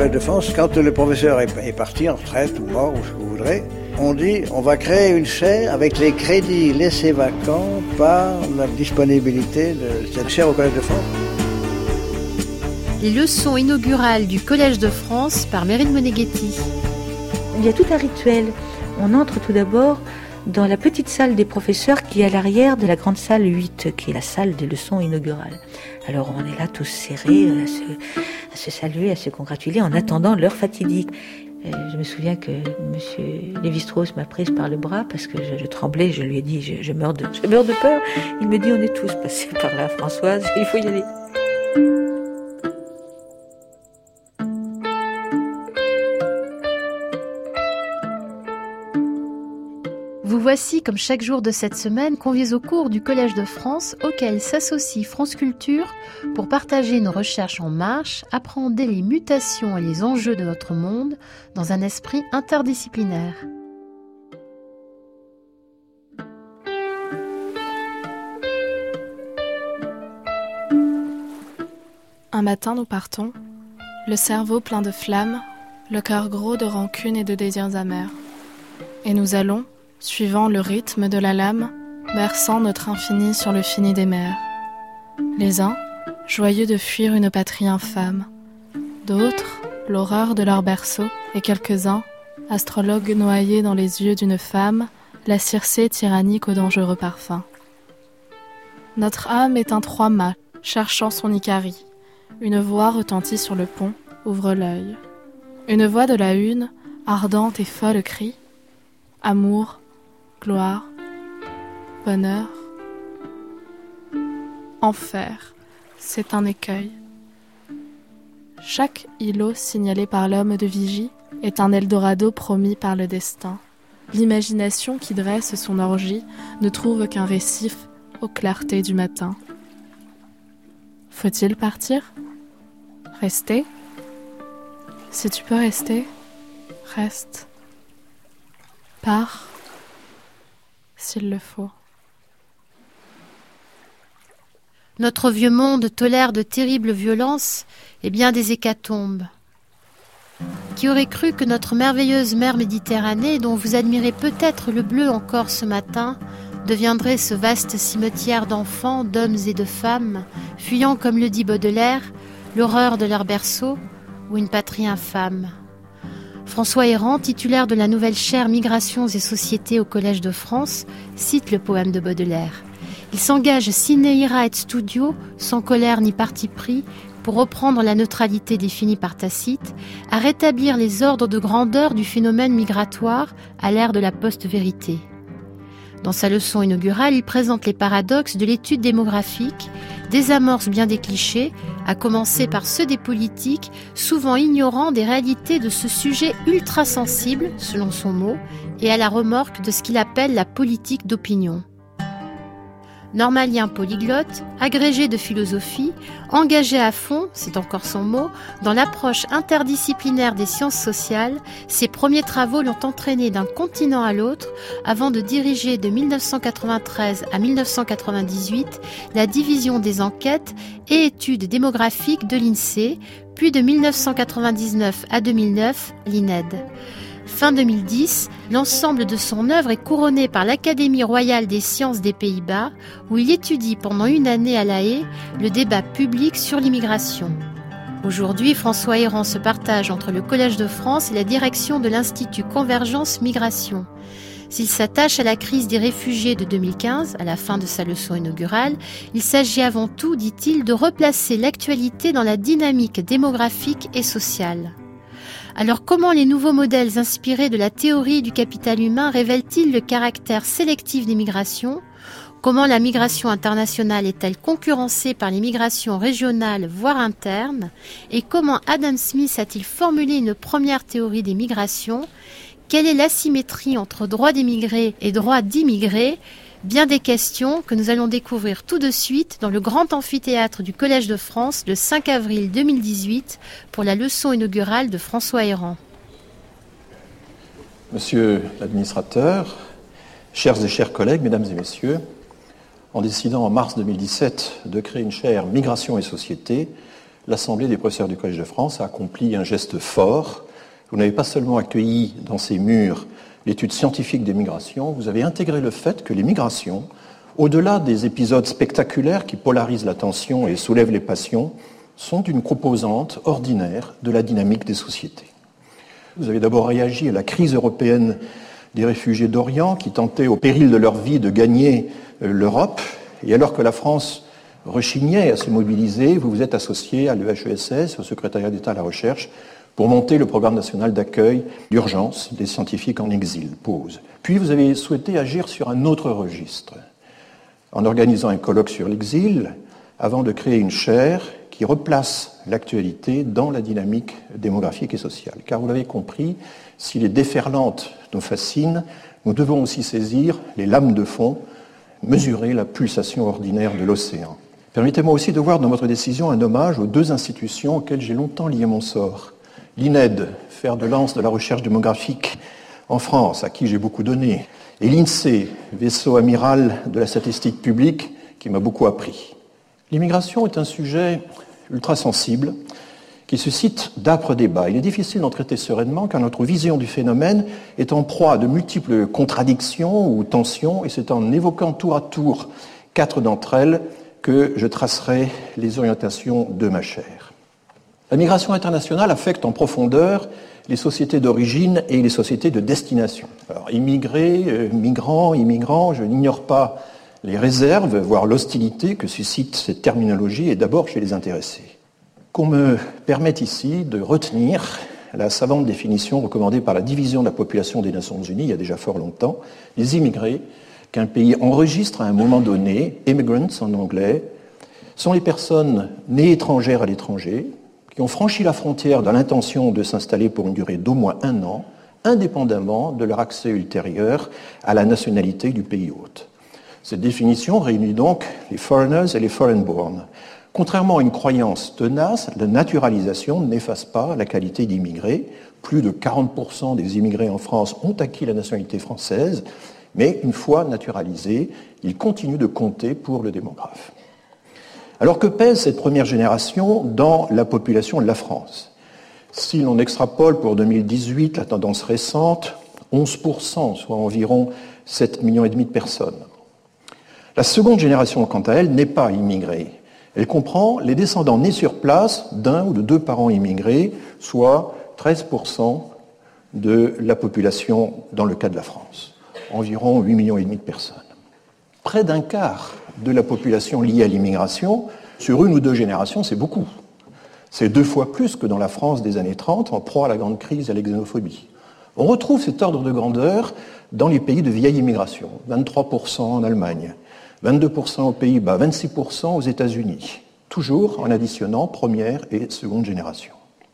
Collège de France, quand le professeur est parti en retraite ou mort ou ce que vous voudrez, on dit on va créer une chaire avec les crédits laissés vacants par la disponibilité de cette chaire au Collège de France. Les leçons inaugurales du Collège de France par Meryl Moneghetti. Il y a tout un rituel. On entre tout d'abord dans la petite salle des professeurs qui est à l'arrière de la grande salle 8, qui est la salle des leçons inaugurales. Alors on est là tous serrés, à se saluer, à se congratuler en attendant l'heure fatidique. Je me souviens que M. Lévi-Strauss m'a prise par le bras parce que je tremblais, je lui ai dit je meurs de peur. Il me dit on est tous passés par là, Françoise, il faut y aller. Vous voici, comme chaque jour de cette semaine, conviés au cours du Collège de France, auquel s'associe France Culture pour partager nos recherches en marche, appréhender les mutations et les enjeux de notre monde dans un esprit interdisciplinaire. Un matin, nous partons, le cerveau plein de flammes, le cœur gros de rancune et de désirs amers. Et nous allons, suivant le rythme de la lame, berçant notre infini sur le fini des mers. Les uns, joyeux de fuir une patrie infâme. D'autres, l'horreur de leur berceau. Et quelques-uns, astrologues noyés dans les yeux d'une femme, la Circé tyrannique au dangereux parfum. Notre âme est un trois-mâts, cherchant son Icarie. Une voix retentit sur le pont, ouvre l'œil. Une voix de la hune, ardente et folle crie « Amour, gloire, bonheur, enfer, c'est un écueil. » Chaque îlot signalé par l'homme de vigie est un Eldorado promis par le destin. L'imagination qui dresse son orgie ne trouve qu'un récif aux clartés du matin. Faut-il partir ? Rester ? Si tu peux rester, reste. Pars, s'il le faut. Notre vieux monde tolère de terribles violences et bien des hécatombes. Qui aurait cru que notre merveilleuse mer Méditerranée, dont vous admirez peut-être le bleu encore ce matin, deviendrait ce vaste cimetière d'enfants, d'hommes et de femmes, fuyant, comme le dit Baudelaire, l'horreur de leur berceau ou une patrie infâme. François Héran, titulaire de la nouvelle chaire Migrations et Sociétés au Collège de France, cite le poème de Baudelaire. Il s'engage sine ira et studio, sans colère ni parti pris, pour reprendre la neutralité définie par Tacite, à rétablir les ordres de grandeur du phénomène migratoire à l'ère de la post-vérité. Dans sa leçon inaugurale, il présente les paradoxes de l'étude démographique, désamorce bien des clichés, à commencer par ceux des politiques, souvent ignorants des réalités de ce sujet ultra-sensible, selon son mot, et à la remorque de ce qu'il appelle la politique d'opinion. Normalien polyglotte, agrégé de philosophie, engagé à fond, c'est encore son mot, dans l'approche interdisciplinaire des sciences sociales, ses premiers travaux l'ont entraîné d'un continent à l'autre avant de diriger de 1993 à 1998 la division des enquêtes et études démographiques de l'INSEE, puis de 1999 à 2009, l'INED. Fin 2010, l'ensemble de son œuvre est couronné par l'Académie royale des sciences des Pays-Bas, où il étudie pendant une année à La Haye le débat public sur l'immigration. Aujourd'hui, François Héran se partage entre le Collège de France et la direction de l'Institut Convergence Migration. S'il s'attache à la crise des réfugiés de 2015, à la fin de sa leçon inaugurale, il s'agit avant tout, dit-il, de replacer l'actualité dans la dynamique démographique et sociale. Alors comment les nouveaux modèles inspirés de la théorie du capital humain révèlent-ils le caractère sélectif des migrations ? Comment la migration internationale est-elle concurrencée par les migrations régionales, voire internes ? Et comment Adam Smith a-t-il formulé une première théorie des migrations ? Quelle est l'asymétrie entre droit d'émigrer et droit d'immigrer ? Bien des questions que nous allons découvrir tout de suite dans le grand amphithéâtre du Collège de France le 5 avril 2018 pour la leçon inaugurale de François Héran. Monsieur l'administrateur, chers et chers collègues, mesdames et messieurs, en décidant en mars 2017 de créer une chaire Migration et Société, l'Assemblée des professeurs du Collège de France a accompli un geste fort. Vous n'avez pas seulement accueilli dans ces murs l'étude scientifique des migrations, vous avez intégré le fait que les migrations, au-delà des épisodes spectaculaires qui polarisent l'attention et soulèvent les passions, sont une composante ordinaire de la dynamique des sociétés. Vous avez d'abord réagi à la crise européenne des réfugiés d'Orient qui tentaient au péril de leur vie de gagner l'Europe. Et alors que la France rechignait à se mobiliser, vous vous êtes associé à l'EHESS, au secrétariat d'État à la recherche, pour monter le programme national d'accueil d'urgence des scientifiques en exil, PAUSE. Puis vous avez souhaité agir sur un autre registre, en organisant un colloque sur l'exil, avant de créer une chaire qui replace l'actualité dans la dynamique démographique et sociale. Car vous l'avez compris, si les déferlantes nous fascinent, nous devons aussi saisir les lames de fond, mesurer la pulsation ordinaire de l'océan. Permettez-moi aussi de voir dans votre décision un hommage aux deux institutions auxquelles j'ai longtemps lié mon sort. L'INED, fer de lance de la recherche démographique en France, à qui j'ai beaucoup donné, et l'INSEE, vaisseau amiral de la statistique publique, qui m'a beaucoup appris. L'immigration est un sujet ultra sensible qui suscite d'âpres débats. Il est difficile d'en traiter sereinement car notre vision du phénomène est en proie à de multiples contradictions ou tensions, et c'est en évoquant tour à tour 4 d'entre elles que je tracerai les orientations de ma chaire. La migration internationale affecte en profondeur les sociétés d'origine et les sociétés de destination. Alors, immigrés, migrants, immigrants, je n'ignore pas les réserves, voire l'hostilité que suscite cette terminologie, et d'abord chez les intéressés. Qu'on me permette ici de retenir la savante définition recommandée par la division de la population des Nations Unies il y a déjà fort longtemps, les immigrés qu'un pays enregistre à un moment donné, immigrants en anglais, sont les personnes nées étrangères à l'étranger, qui ont franchi la frontière dans l'intention de s'installer pour une durée d'au moins 1 an, indépendamment de leur accès ultérieur à la nationalité du pays hôte. Cette définition réunit donc les foreigners et les foreign-born. Contrairement à une croyance tenace, la naturalisation n'efface pas la qualité d'immigrés. Plus de 40% des immigrés en France ont acquis la nationalité française, mais une fois naturalisés, ils continuent de compter pour le démographe. Alors que pèse cette première génération dans la population de la France ? Si l'on extrapole pour 2018 la tendance récente, 11%, soit environ 7,5 millions de personnes. La seconde génération, quant à elle, n'est pas immigrée. Elle comprend les descendants nés sur place d'un ou de 2 parents immigrés, soit 13% de la population dans le cas de la France. Environ 8,5 millions de personnes. Près d'un quart de la population liée à l'immigration, sur 1 ou 2 générations, c'est beaucoup. C'est 2 fois plus que dans la France des années 30, en proie à la grande crise et à la xénophobie. On retrouve cet ordre de grandeur dans les pays de vieille immigration, 23% en Allemagne, 22% aux Pays-Bas, 26% aux États-Unis, toujours en additionnant première et seconde génération.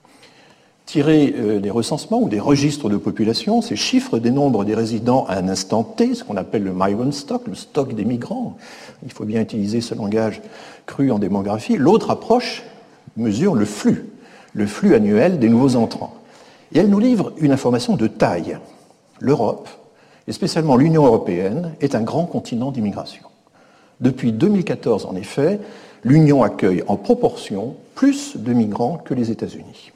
Tirer des recensements ou des registres de population, ces chiffres dénombrent des résidents à un instant T, ce qu'on appelle le migrant stock, le stock des migrants. Il faut bien utiliser ce langage cru en démographie. L'autre approche mesure le flux annuel des nouveaux entrants. Et elle nous livre une information de taille. L'Europe, et spécialement l'Union européenne, est un grand continent d'immigration. Depuis 2014, en effet, l'Union accueille en proportion plus de migrants que les États-Unis.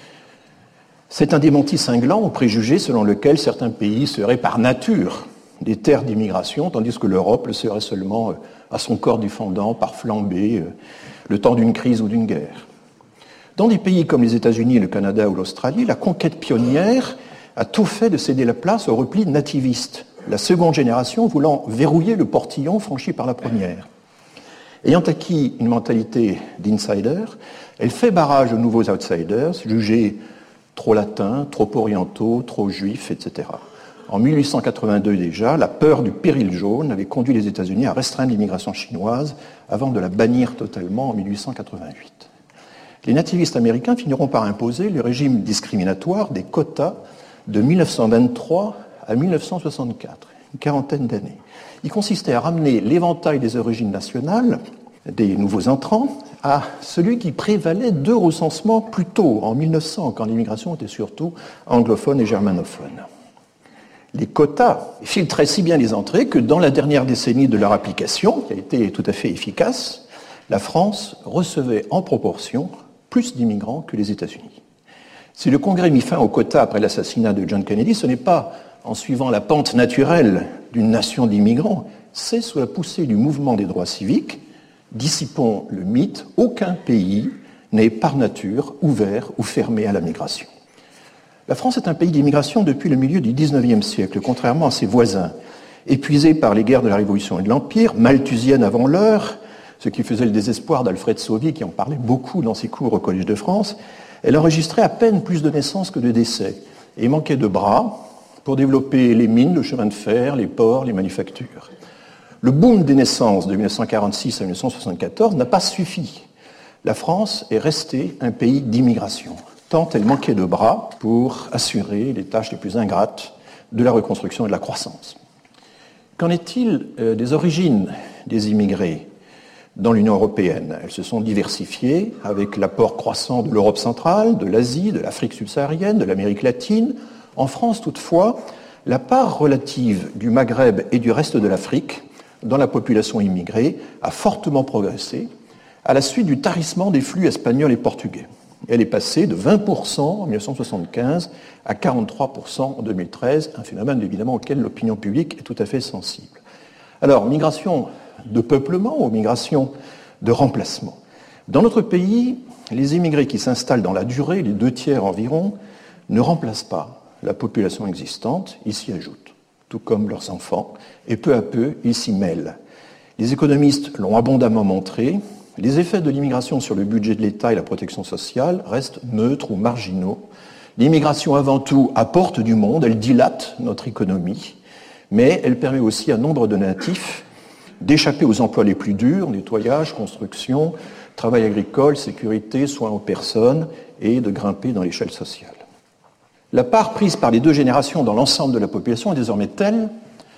C'est un démenti cinglant au préjugé selon lequel certains pays seraient par nature des terres d'immigration, tandis que l'Europe le serait seulement à son corps défendant par flambée le temps d'une crise ou d'une guerre. Dans des pays comme les États-Unis, le Canada ou l'Australie, la conquête pionnière a tout fait de céder la place au repli nativiste, la seconde génération voulant verrouiller le portillon franchi par la première. Ayant acquis une mentalité d'insider, elle fait barrage aux nouveaux outsiders, jugés trop latins, trop orientaux, trop juifs, etc. En 1882 déjà, la peur du péril jaune avait conduit les États-Unis à restreindre l'immigration chinoise avant de la bannir totalement en 1888. Les nativistes américains finiront par imposer le régime discriminatoire des quotas de 1923 à 1964, une quarantaine d'années. Il consistait à ramener l'éventail des origines nationales des nouveaux entrants à celui qui prévalait de recensement plus tôt, en 1900, quand l'immigration était surtout anglophone et germanophone. Les quotas filtraient si bien les entrées que dans la dernière décennie de leur application, qui a été tout à fait efficace, la France recevait en proportion plus d'immigrants que les États-Unis. Si le Congrès mit fin au quota après l'assassinat de John Kennedy, ce n'est pas en suivant la pente naturelle d'une nation d'immigrants, c'est sous la poussée du mouvement des droits civiques. Dissipons le mythe, aucun pays n'est par nature ouvert ou fermé à la migration. La France est un pays d'immigration depuis le milieu du XIXe siècle, contrairement à ses voisins. Épuisée par les guerres de la Révolution et de l'Empire, malthusienne avant l'heure, ce qui faisait le désespoir d'Alfred Sauvy, qui en parlait beaucoup dans ses cours au Collège de France, elle enregistrait à peine plus de naissances que de décès et manquait de bras pour développer les mines, le chemin de fer, les ports, les manufactures. Le boom des naissances de 1946 à 1974 n'a pas suffi. La France est restée un pays d'immigration, tant elle manquait de bras pour assurer les tâches les plus ingrates de la reconstruction et de la croissance. Qu'en est-il des origines des immigrés dans l'Union européenne? Elles se sont diversifiées avec l'apport croissant de l'Europe centrale, de l'Asie, de l'Afrique subsaharienne, de l'Amérique latine. En France, toutefois, la part relative du Maghreb et du reste de l'Afrique dans la population immigrée a fortement progressé à la suite du tarissement des flux espagnols et portugais. Elle est passée de 20% en 1975 à 43% en 2013, un phénomène évidemment auquel l'opinion publique est tout à fait sensible. Alors, migration de peuplement ou migration de remplacement. Dans notre pays, les immigrés qui s'installent dans la durée, les 2/3 environ, ne remplacent pas la population existante, ils s'y ajoutent, tout comme leurs enfants, et peu à peu, ils s'y mêlent. Les économistes l'ont abondamment montré, les effets de l'immigration sur le budget de l'État et la protection sociale restent neutres ou marginaux. L'immigration, avant tout, apporte du monde, elle dilate notre économie, mais elle permet aussi à nombre de natifs d'échapper aux emplois les plus durs, nettoyage, construction, travail agricole, sécurité, soins aux personnes, et de grimper dans l'échelle sociale. La part prise par les deux générations dans l'ensemble de la population est désormais telle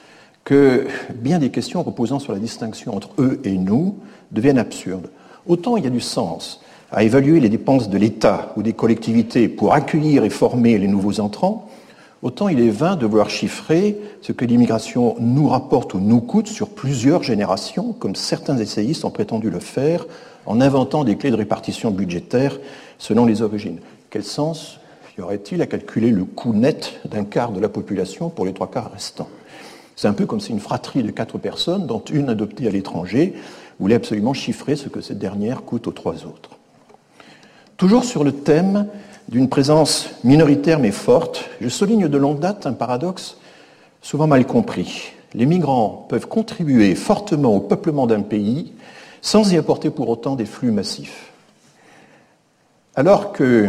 que bien des questions reposant sur la distinction entre eux et nous deviennent absurdes. Autant il y a du sens à évaluer les dépenses de l'État ou des collectivités pour accueillir et former les nouveaux entrants, autant il est vain de vouloir chiffrer ce que l'immigration nous rapporte ou nous coûte sur plusieurs générations, comme certains essayistes ont prétendu le faire, en inventant des clés de répartition budgétaire selon les origines. Quel sens y aurait-il à calculer le coût net d'un quart de la population pour les 3/4 restants? C'est un peu comme si une fratrie de 4 personnes, dont une adoptée à l'étranger, voulait absolument chiffrer ce que cette dernière coûte aux 3 autres. Toujours sur le thème d'une présence minoritaire mais forte, je souligne de longue date un paradoxe souvent mal compris. Les migrants peuvent contribuer fortement au peuplement d'un pays sans y apporter pour autant des flux massifs. Alors que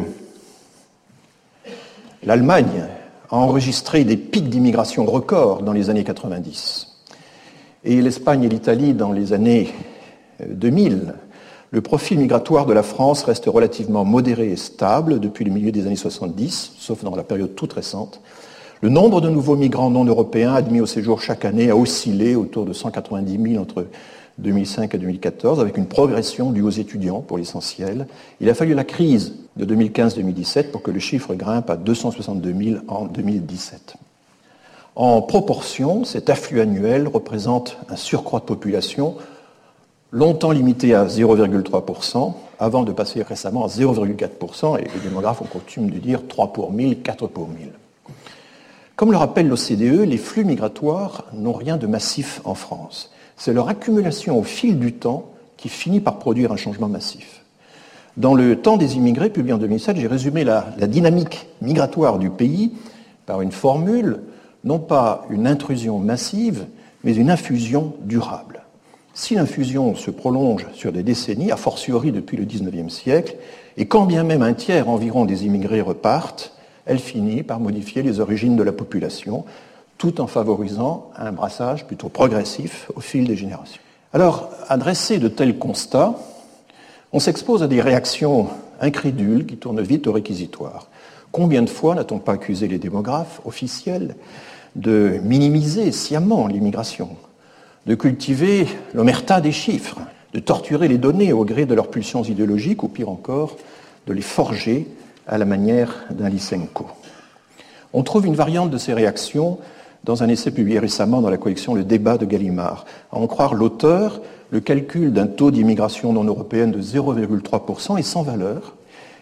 l'Allemagne a enregistré des pics d'immigration records dans les années 90 et l'Espagne et l'Italie dans les années 2000, le profil migratoire de la France reste relativement modéré et stable depuis le milieu des années 70, sauf dans la période toute récente. Le nombre de nouveaux migrants non européens admis au séjour chaque année a oscillé autour de 190 000 entre 2005 et 2014, avec une progression due aux étudiants pour l'essentiel. Il a fallu la crise de 2015-2017 pour que le chiffre grimpe à 262 000 en 2017. En proportion, cet afflux annuel représente un surcroît de population longtemps limité à 0,3%, avant de passer récemment à 0,4%, et les démographes ont coutume de dire 3 pour 1000, 4 pour 1000. Comme le rappelle l'OCDE, les flux migratoires n'ont rien de massif en France. C'est leur accumulation au fil du temps qui finit par produire un changement massif. Dans le Temps des immigrés, publié en 2007, j'ai résumé la dynamique migratoire du pays par une formule, non pas une intrusion massive, mais une infusion durable. Si l'infusion se prolonge sur des décennies, a fortiori depuis le XIXe siècle, et quand bien même un tiers environ des immigrés repartent, elle finit par modifier les origines de la population, tout en favorisant un brassage plutôt progressif au fil des générations. Alors, à dresser de tels constats, on s'expose à des réactions incrédules qui tournent vite au réquisitoire. Combien de fois n'a-t-on pas accusé les démographes officiels de minimiser sciemment l'immigration, de cultiver l'omerta des chiffres, de torturer les données au gré de leurs pulsions idéologiques, ou pire encore, de les forger à la manière d'un Lysenko. On trouve une variante de ces réactions dans un essai publié récemment dans la collection Le Débat de Gallimard. À en croire l'auteur, le calcul d'un taux d'immigration non européenne de 0,3% est sans valeur,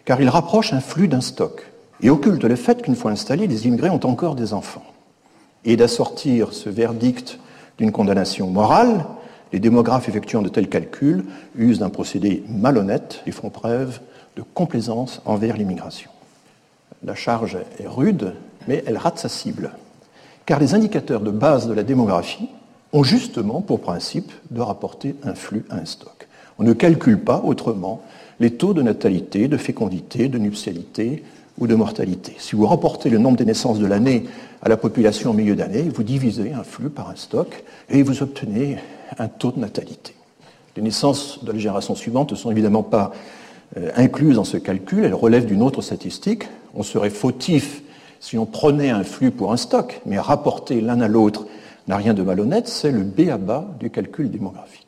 car il rapproche un flux d'un stock et occulte le fait qu'une fois installés, les immigrés ont encore des enfants. Et d'assortir ce verdict d'une condamnation morale, les démographes effectuant de tels calculs usent d'un procédé malhonnête et font preuve de complaisance envers l'immigration. La charge est rude, mais elle rate sa cible, car les indicateurs de base de la démographie ont justement pour principe de rapporter un flux à un stock. On ne calcule pas autrement les taux de natalité, de fécondité, de nuptialité ou de mortalité. Si vous rapportez le nombre des naissances de l'année à la population au milieu d'année, vous divisez un flux par un stock et vous obtenez un taux de natalité. Les naissances de la génération suivante ne sont évidemment pas incluses dans ce calcul, elles relèvent d'une autre statistique. On serait fautif si on prenait un flux pour un stock, mais rapporter l'un à l'autre n'a rien de malhonnête, c'est le b.a.-ba du calcul démographique.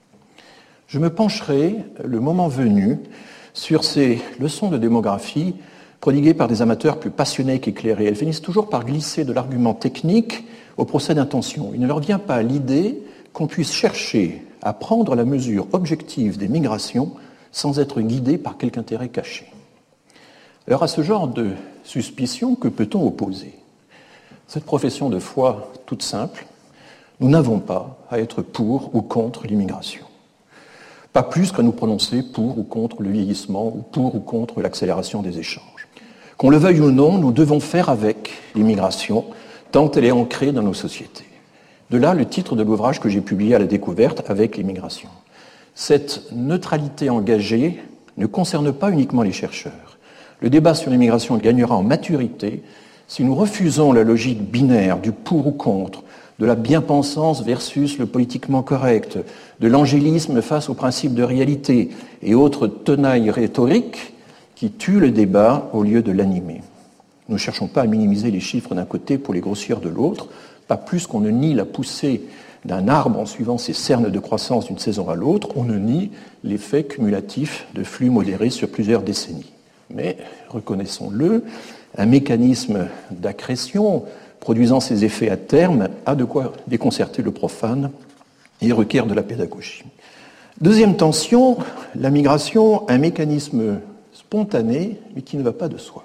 Je me pencherai, le moment venu, sur ces leçons de démographie prodiguées par des amateurs plus passionnés qu'éclairés. Elles finissent toujours par glisser de l'argument technique au procès d'intention. Il ne leur vient pas à l'idée qu'on puisse chercher à prendre la mesure objective des migrations sans être guidé par quelque intérêt caché. Alors à ce genre de suspicion, que peut-on opposer ? Cette profession de foi toute simple, nous n'avons pas à être pour ou contre l'immigration. Pas plus qu'à nous prononcer pour ou contre le vieillissement ou pour ou contre l'accélération des échanges. Qu'on le veuille ou non, nous devons faire avec l'immigration tant elle est ancrée dans nos sociétés. De là le titre de l'ouvrage que j'ai publié à la découverte, Avec l'immigration. Cette neutralité engagée ne concerne pas uniquement les chercheurs. Le débat sur l'immigration gagnera en maturité si nous refusons la logique binaire du pour ou contre, de la bien-pensance versus le politiquement correct, de l'angélisme face au principe de réalité et autres tenailles rhétoriques qui tuent le débat au lieu de l'animer. Nous ne cherchons pas à minimiser les chiffres d'un côté pour les grossir de l'autre, pas plus qu'on ne nie la poussée d'un arbre en suivant ses cernes de croissance d'une saison à l'autre, on ne nie l'effet cumulatif de flux modérés sur plusieurs décennies. Mais, reconnaissons-le, un mécanisme d'accrétion produisant ses effets à terme a de quoi déconcerter le profane et requiert de la pédagogie. Deuxième tension, la migration, un mécanisme spontané mais qui ne va pas de soi.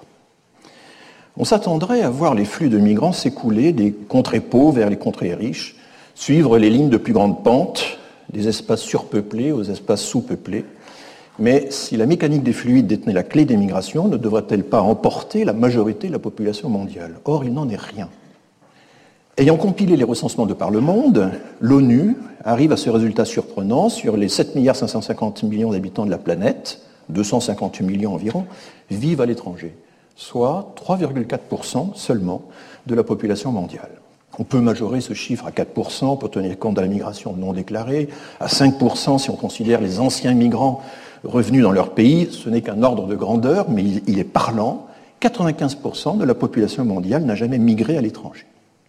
On s'attendrait à voir les flux de migrants s'écouler des contrées pauvres vers les contrées riches, suivre les lignes de plus grande pente, des espaces surpeuplés aux espaces sous-peuplés. Mais si la mécanique des fluides détenait la clé des migrations, ne devrait-elle pas emporter la majorité de la population mondiale ? Or, il n'en est rien. Ayant compilé les recensements de par le monde, l'ONU arrive à ce résultat surprenant: sur les 7,550 milliards d'habitants de la planète, 258 millions environ, vivent à l'étranger, soit 3,4% seulement de la population mondiale. On peut majorer ce chiffre à 4% pour tenir compte de la migration non déclarée, à 5% si on considère les anciens migrants revenus dans leur pays. Ce n'est qu'un ordre de grandeur, mais il est parlant. 95% de la population mondiale n'a jamais migré à l'étranger.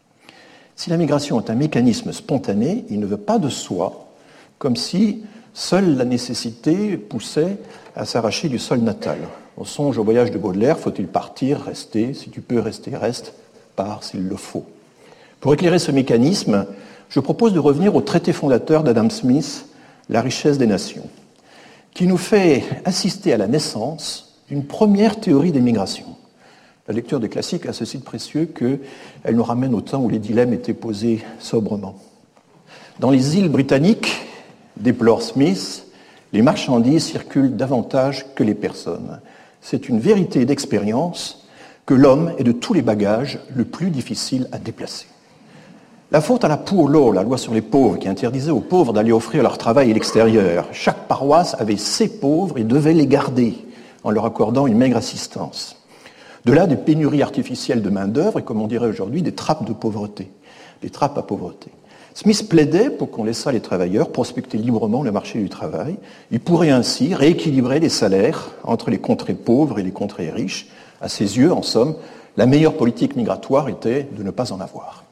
Si la migration est un mécanisme spontané, il ne veut pas de soi, comme si seule la nécessité poussait à s'arracher du sol natal. On songe au voyage de Baudelaire: faut-il partir, rester? Si tu peux rester, reste, pars s'il le faut. Pour éclairer ce mécanisme, je propose de revenir au traité fondateur d'Adam Smith, La richesse des nations, qui nous fait assister à la naissance d'une première théorie des migrations. La lecture des classiques a ceci de précieux qu'elle nous ramène au temps où les dilemmes étaient posés sobrement. Dans les îles britanniques, déplore Smith, les marchandises circulent davantage que les personnes. C'est une vérité d'expérience que l'homme est de tous les bagages le plus difficile à déplacer. La faute à la Poor Law, la loi sur les pauvres, qui interdisait aux pauvres d'aller offrir leur travail à l'extérieur. Chaque paroisse avait ses pauvres et devait les garder en leur accordant une maigre assistance. De là, des pénuries artificielles de main-d'œuvre et, comme on dirait aujourd'hui, des trappes de pauvreté, des trappes à pauvreté. Smith plaidait pour qu'on laissât les travailleurs prospecter librement le marché du travail. Il pourrait ainsi rééquilibrer les salaires entre les contrées pauvres et les contrées riches. À ses yeux, en somme, la meilleure politique migratoire était de ne pas en avoir.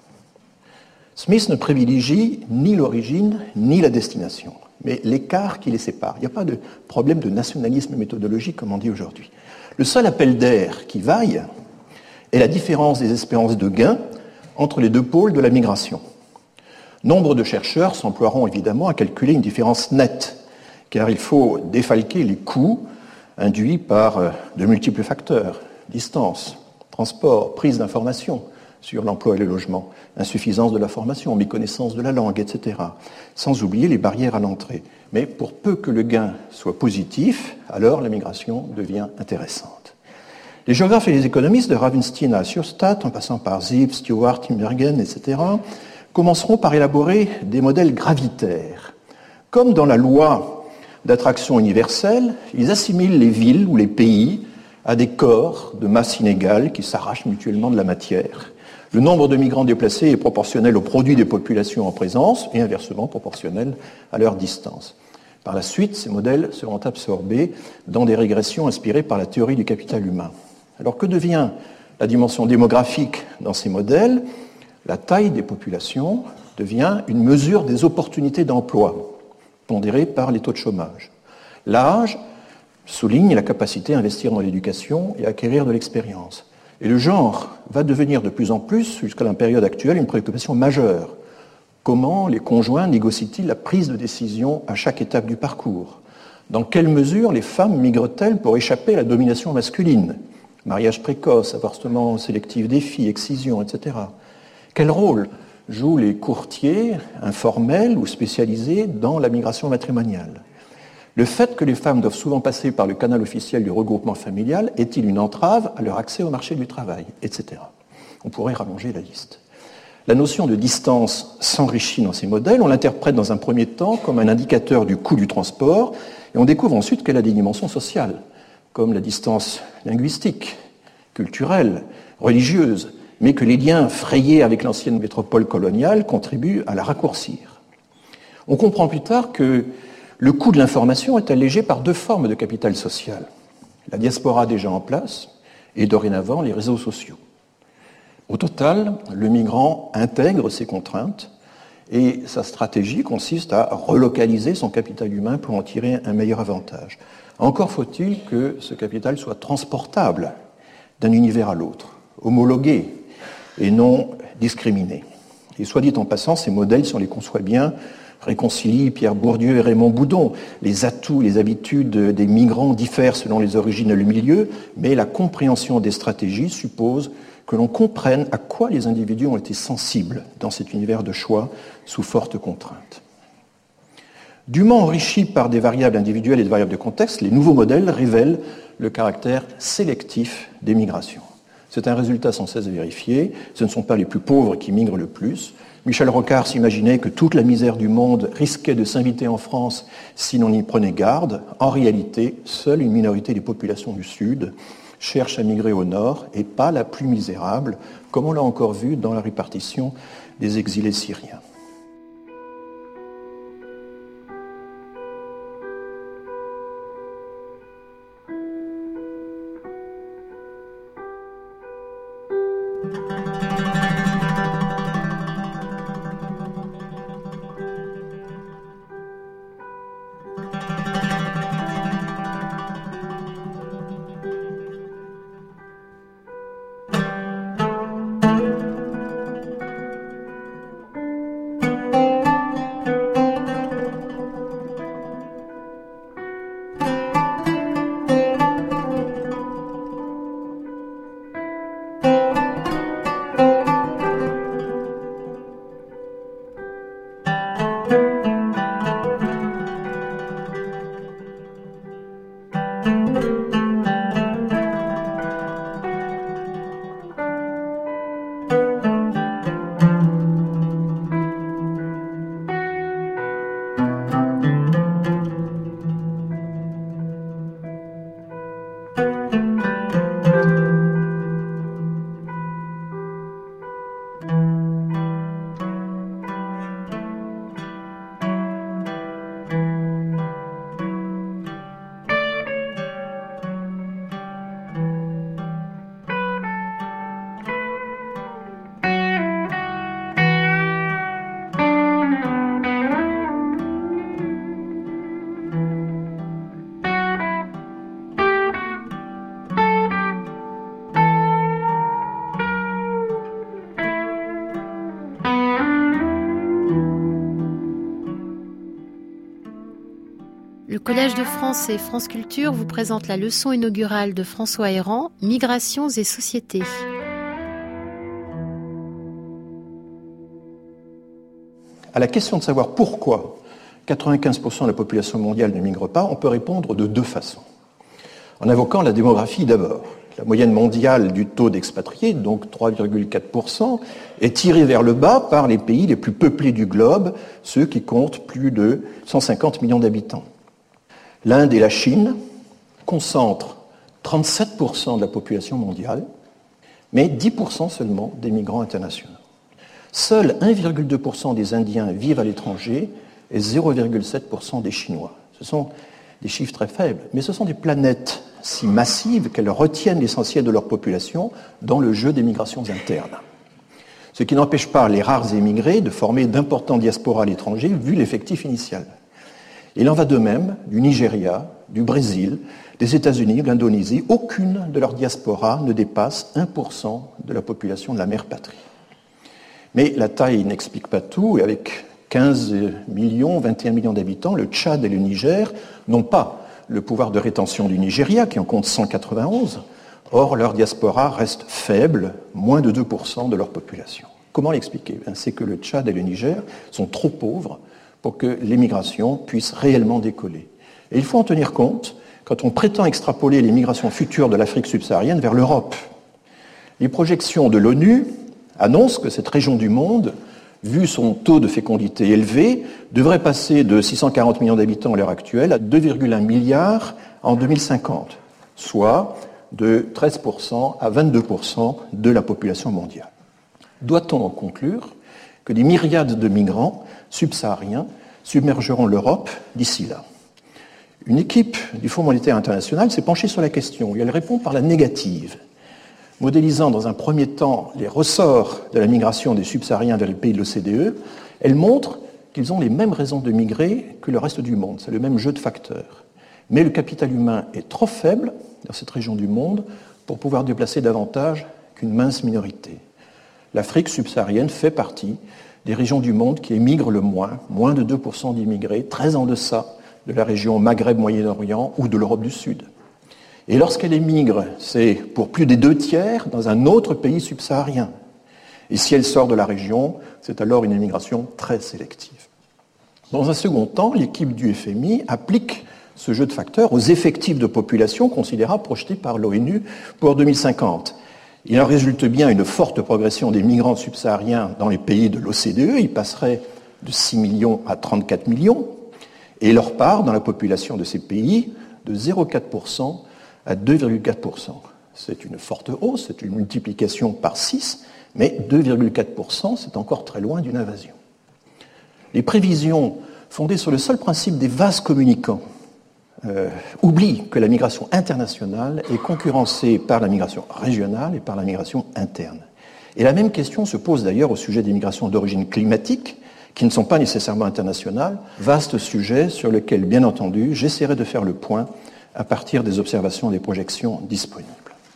Smith ne privilégie ni l'origine ni la destination, mais l'écart qui les sépare. Il n'y a pas de problème de nationalisme méthodologique, comme on dit aujourd'hui. Le seul appel d'air qui vaille est la différence des espérances de gain entre les deux pôles de la migration. Nombre de chercheurs s'emploieront évidemment à calculer une différence nette, car il faut défalquer les coûts induit par de multiples facteurs, distance, transport, prise d'informations sur l'emploi et le logement, insuffisance de la formation, méconnaissance de la langue, etc. Sans oublier les barrières à l'entrée. Mais pour peu que le gain soit positif, alors la migration devient intéressante. Les géographes et les économistes, de Ravenstein à Sjöstedt, en passant par Zipf, Stewart, Tinbergen, etc., commenceront par élaborer des modèles gravitaires. Comme dans la loi d'attraction universelle, ils assimilent les villes ou les pays à des corps de masse inégale qui s'arrachent mutuellement de la matière. Le nombre de migrants déplacés est proportionnel au produit des populations en présence et inversement proportionnel à leur distance. Par la suite, ces modèles seront absorbés dans des régressions inspirées par la théorie du capital humain. Alors que devient la dimension démographique dans ces modèles ? La taille des populations devient une mesure des opportunités d'emploi, pondérée par les taux de chômage. L'âge souligne la capacité à investir dans l'éducation et à acquérir de l'expérience. Et le genre va devenir de plus en plus, jusqu'à la période actuelle, une préoccupation majeure. Comment les conjoints négocient-ils la prise de décision à chaque étape du parcours ? Dans quelle mesure les femmes migrent-elles pour échapper à la domination masculine ? Mariage précoce, avortement sélectif des filles, excision, etc. Quel rôle jouent les courtiers informels ou spécialisés dans la migration matrimoniale ? Le fait que les femmes doivent souvent passer par le canal officiel du regroupement familial est-il une entrave à leur accès au marché du travail, etc. On pourrait rallonger la liste. La notion de distance s'enrichit dans ces modèles. On l'interprète dans un premier temps comme un indicateur du coût du transport et on découvre ensuite qu'elle a des dimensions sociales, comme la distance linguistique, culturelle, religieuse, mais que les liens frayés avec l'ancienne métropole coloniale contribuent à la raccourcir. On comprend plus tard que le coût de l'information est allégé par deux formes de capital social. La diaspora déjà en place et dorénavant les réseaux sociaux. Au total, le migrant intègre ces contraintes et sa stratégie consiste à relocaliser son capital humain pour en tirer un meilleur avantage. Encore faut-il que ce capital soit transportable d'un univers à l'autre, homologué et non discriminé. Et soit dit en passant, ces modèles, si on les conçoit bien, réconcilient Pierre Bourdieu et Raymond Boudon. Les atouts, les habitudes des migrants diffèrent selon les origines et le milieu, mais la compréhension des stratégies suppose que l'on comprenne à quoi les individus ont été sensibles dans cet univers de choix sous forte contrainte. Dûment enrichis par des variables individuelles et des variables de contexte, les nouveaux modèles révèlent le caractère sélectif des migrations. C'est un résultat sans cesse vérifié. Ce ne sont pas les plus pauvres qui migrent le plus. Michel Rocard s'imaginait que toute la misère du monde risquait de s'inviter en France si l'on y prenait garde. En réalité, seule une minorité des populations du Sud cherche à migrer au Nord et pas la plus misérable, comme on l'a encore vu dans la répartition des exilés syriens. Collège de France et France Culture vous présente la leçon inaugurale de François Héran, Migrations et sociétés. À la question de savoir pourquoi 95% de la population mondiale ne migre pas, on peut répondre de deux façons. En invoquant la démographie d'abord. La moyenne mondiale du taux d'expatriés, donc 3,4%, est tirée vers le bas par les pays les plus peuplés du globe, ceux qui comptent plus de 150 millions d'habitants. L'Inde et la Chine concentrent 37% de la population mondiale, mais 10% seulement des migrants internationaux. Seuls 1,2% des Indiens vivent à l'étranger et 0,7% des Chinois. Ce sont des chiffres très faibles, mais ce sont des planètes si massives qu'elles retiennent l'essentiel de leur population dans le jeu des migrations internes. Ce qui n'empêche pas les rares émigrés de former d'importantes diasporas à l'étranger vu l'effectif initial. Il en va de même du Nigeria, du Brésil, des États-Unis, de l'Indonésie. Aucune de leurs diasporas ne dépasse 1% de la population de la mère patrie. Mais la taille n'explique pas tout, et avec 15 millions, 21 millions d'habitants, le Tchad et le Niger n'ont pas le pouvoir de rétention du Nigeria, qui en compte 191. Or, leur diaspora reste faible, moins de 2% de leur population. Comment l'expliquer ? C'est que le Tchad et le Niger sont trop pauvres pour que l'émigration puisse réellement décoller. Et il faut en tenir compte quand on prétend extrapoler les migrations futures de l'Afrique subsaharienne vers l'Europe. Les projections de l'ONU annoncent que cette région du monde, vu son taux de fécondité élevé, devrait passer de 640 millions d'habitants à l'heure actuelle à 2,1 milliards en 2050, soit de 13% à 22% de la population mondiale. Doit-on en conclure que des myriades de migrants subsahariens submergeront l'Europe d'ici là ? Une équipe du Fonds monétaire international s'est penchée sur la question et elle répond par la négative, modélisant dans un premier temps les ressorts de la migration des subsahariens vers les pays de l'OCDE. Elle montre qu'ils ont les mêmes raisons de migrer que le reste du monde, c'est le même jeu de facteurs. Mais le capital humain est trop faible dans cette région du monde pour pouvoir déplacer davantage qu'une mince minorité. L'Afrique subsaharienne fait partie des régions du monde qui émigrent le moins de 2% d'immigrés, très en deçà de la région Maghreb-Moyen-Orient ou de l'Europe du Sud. Et lorsqu'elle émigre, c'est pour plus des 2/3 dans un autre pays subsaharien. Et si elle sort de la région, c'est alors une émigration très sélective. Dans un second temps, l'équipe du FMI applique ce jeu de facteurs aux effectifs de population considérables projetés par l'ONU pour 2050. Il en résulte bien une forte progression des migrants subsahariens dans les pays de l'OCDE. Ils passeraient de 6 millions à 34 millions. Et leur part dans la population de ces pays de 0,4% à 2,4%. C'est une forte hausse, c'est une multiplication par 6, mais 2,4%, c'est encore très loin d'une invasion. Les prévisions fondées sur le seul principe des vases communicants oublient que la migration internationale est concurrencée par la migration régionale et par la migration interne. Et la même question se pose d'ailleurs au sujet des migrations d'origine climatique, qui ne sont pas nécessairement internationales, vaste sujet sur lequel, bien entendu, j'essaierai de faire le point à partir des observations et des projections disponibles.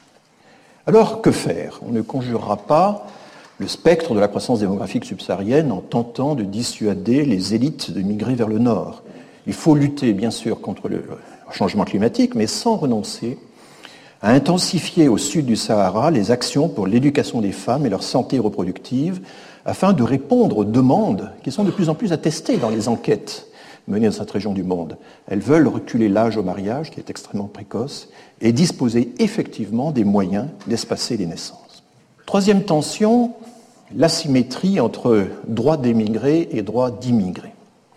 Alors, que faire ? On ne conjurera pas le spectre de la croissance démographique subsaharienne en tentant de dissuader les élites de migrer vers le nord. Il faut lutter, bien sûr, contre le changement climatique, mais sans renoncer à intensifier au sud du Sahara les actions pour l'éducation des femmes et leur santé reproductive, afin de répondre aux demandes qui sont de plus en plus attestées dans les enquêtes menées dans cette région du monde. Elles veulent reculer l'âge au mariage, qui est extrêmement précoce, et disposer effectivement des moyens d'espacer les naissances. Troisième tension, l'asymétrie entre droit d'émigrer et droit d'immigrer.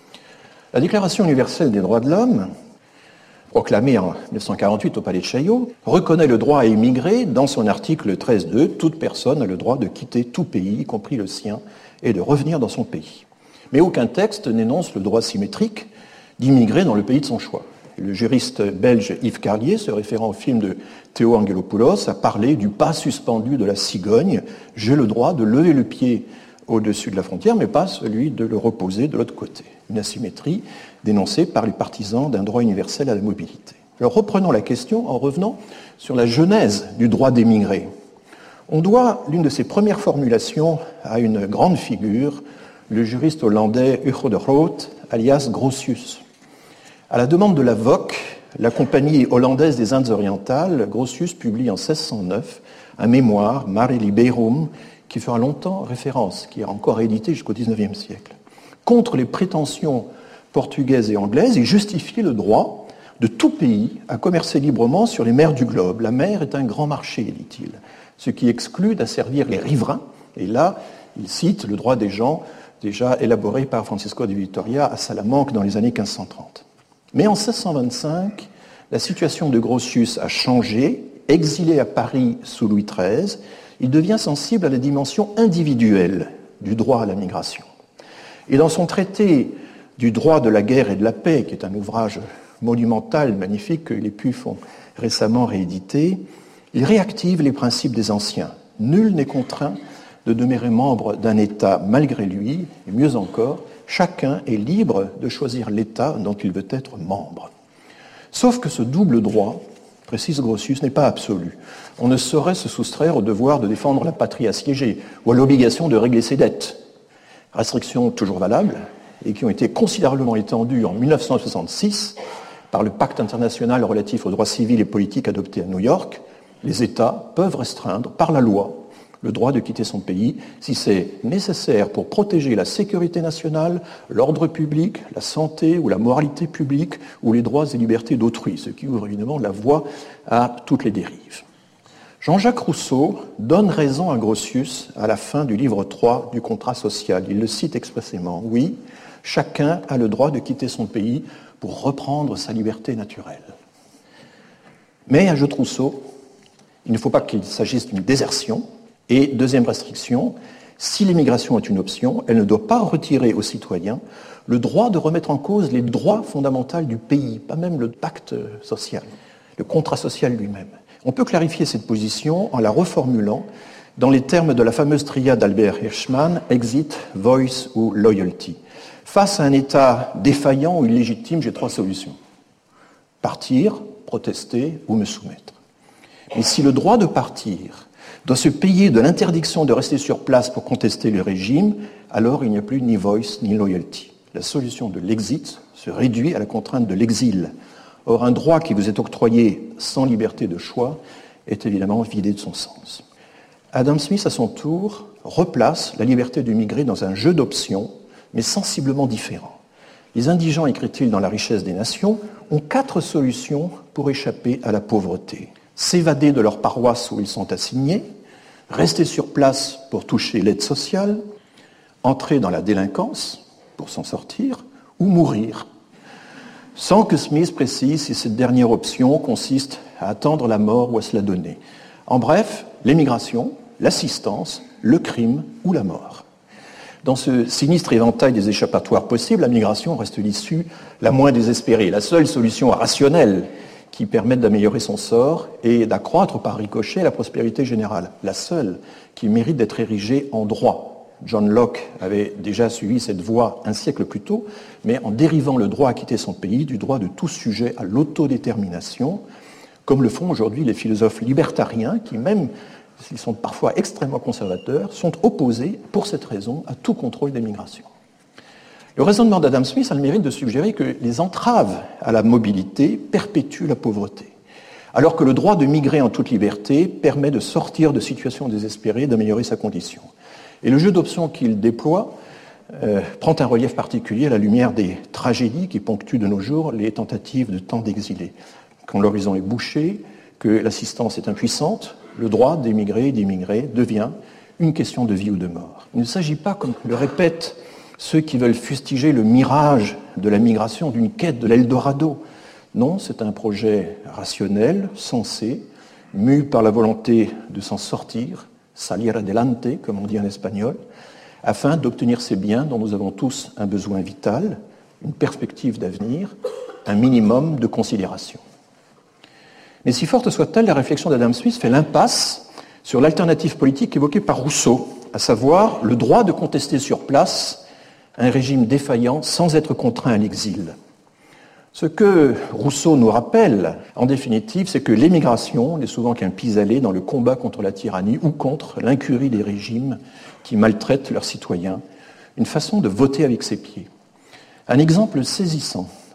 La Déclaration universelle des droits de l'homme, proclamée en 1948 au Palais de Chaillot, reconnaît le droit à émigrer dans son article 13.2. Toute personne a le droit de quitter tout pays, y compris le sien, et de revenir dans son pays. Mais aucun texte n'énonce le droit symétrique d'immigrer dans le pays de son choix. Le juriste belge Yves Carlier, se référant au film de Théo Angelopoulos, a parlé du pas suspendu de la cigogne. J'ai le droit de lever le pied au-dessus de la frontière, mais pas celui de le reposer de l'autre côté. Une asymétrie dénoncée par les partisans d'un droit universel à la mobilité. Alors reprenons la question en revenant sur la genèse du droit d'émigrer. On doit l'une de ses premières formulations à une grande figure, le juriste hollandais Hugo de Groot, alias Grotius. À la demande de la VOC, la Compagnie hollandaise des Indes orientales, Grotius publie en 1609 un mémoire, Mare Liberum, qui fera longtemps référence, qui est encore édité jusqu'au XIXe siècle. Contre les prétentions portugaises et anglaises, il justifie le droit de tout pays à commercer librement sur les mers du globe. La mer est un grand marché, dit-il, ce qui exclut d'asservir les riverains. Et là, il cite le droit des gens, déjà élaboré par Francisco de Vitoria à Salamanque dans les années 1530. Mais en 1625, la situation de Grotius a changé. Exilé à Paris sous Louis XIII, il devient sensible à la dimension individuelle du droit à la migration. Et dans son traité du droit de la guerre et de la paix, qui est un ouvrage monumental, magnifique, que les Pufs ont récemment réédité, il réactive les principes des anciens. Nul n'est contraint de demeurer membre d'un État malgré lui, et mieux encore, chacun est libre de choisir l'État dont il veut être membre. Sauf que ce double droit, précise Grotius, n'est pas absolu. On ne saurait se soustraire au devoir de défendre la patrie assiégée ou à l'obligation de régler ses dettes. Restrictions toujours valables et qui ont été considérablement étendues en 1966 par le pacte international relatif aux droits civils et politiques adopté à New York. Les États peuvent restreindre par la loi le droit de quitter son pays si c'est nécessaire pour protéger la sécurité nationale, l'ordre public, la santé ou la moralité publique ou les droits et libertés d'autrui, ce qui ouvre évidemment la voie à toutes les dérives. Jean-Jacques Rousseau donne raison à Grotius à la fin du livre 3 du contrat social. Il le cite expressément. Oui, chacun a le droit de quitter son pays pour reprendre sa liberté naturelle. Mais, ajoute Rousseau, il ne faut pas qu'il s'agisse d'une désertion. Et deuxième restriction, si l'immigration est une option, elle ne doit pas retirer aux citoyens le droit de remettre en cause les droits fondamentaux du pays, pas même le pacte social, le contrat social lui-même. On peut clarifier cette position en la reformulant dans les termes de la fameuse triade d'Albert Hirschman, exit, voice ou loyalty. Face à un État défaillant ou illégitime, j'ai trois solutions. Partir, protester ou me soumettre. Mais si le droit de partir doit se payer de l'interdiction de rester sur place pour contester le régime, alors il n'y a plus ni voice ni loyalty. La solution de l'exit se réduit à la contrainte de l'exil. Or, un droit qui vous est octroyé sans liberté de choix est évidemment vidé de son sens. Adam Smith, à son tour, replace la liberté de migrer dans un jeu d'options, mais sensiblement différent. Les indigents, écrit-il dans La richesse des nations, ont 4 solutions pour échapper à la pauvreté. S'évader de leur paroisse où ils sont assignés, rester sur place pour toucher l'aide sociale, entrer dans la délinquance pour s'en sortir, ou mourir, sans que Smith précise si cette dernière option consiste à attendre la mort ou à se la donner. En bref, l'émigration, l'assistance, le crime ou la mort. Dans ce sinistre éventail des échappatoires possibles, la migration reste l'issue la moins désespérée, la seule solution rationnelle qui permette d'améliorer son sort et d'accroître par ricochet la prospérité générale, la seule qui mérite d'être érigée en droit. John Locke avait déjà suivi cette voie un siècle plus tôt, mais en dérivant le droit à quitter son pays du droit de tout sujet à l'autodétermination, comme le font aujourd'hui les philosophes libertariens qui, même s'ils sont parfois extrêmement conservateurs, sont opposés pour cette raison à tout contrôle des migrations. Le raisonnement d'Adam Smith a le mérite de suggérer que les entraves à la mobilité perpétuent la pauvreté, alors que le droit de migrer en toute liberté permet de sortir de situations désespérées et d'améliorer sa condition. Et le jeu d'options qu'il déploie prend un relief particulier à la lumière des tragédies qui ponctuent de nos jours les tentatives de tant d'exilés. Quand l'horizon est bouché, que l'assistance est impuissante, le droit d'émigrer et d'immigrer devient une question de vie ou de mort. Il ne s'agit pas, comme le répètent ceux qui veulent fustiger le mirage de la migration, d'une quête de l'Eldorado. Non, c'est un projet rationnel, sensé, mu par la volonté de s'en sortir, salir adelante, comme on dit en espagnol, afin d'obtenir ces biens dont nous avons tous un besoin vital, une perspective d'avenir, un minimum de considération. Mais si forte soit-elle, la réflexion d'Adam Smith fait l'impasse sur l'alternative politique évoquée par Rousseau, à savoir le droit de contester sur place un régime défaillant sans être contraint à l'exil. Ce que Rousseau nous rappelle, en définitive, c'est que l'émigration n'est souvent qu'un pis-aller dans le combat contre la tyrannie ou contre l'incurie des régimes qui maltraitent leurs citoyens, une façon de voter avec ses pieds. Un exemple saisissant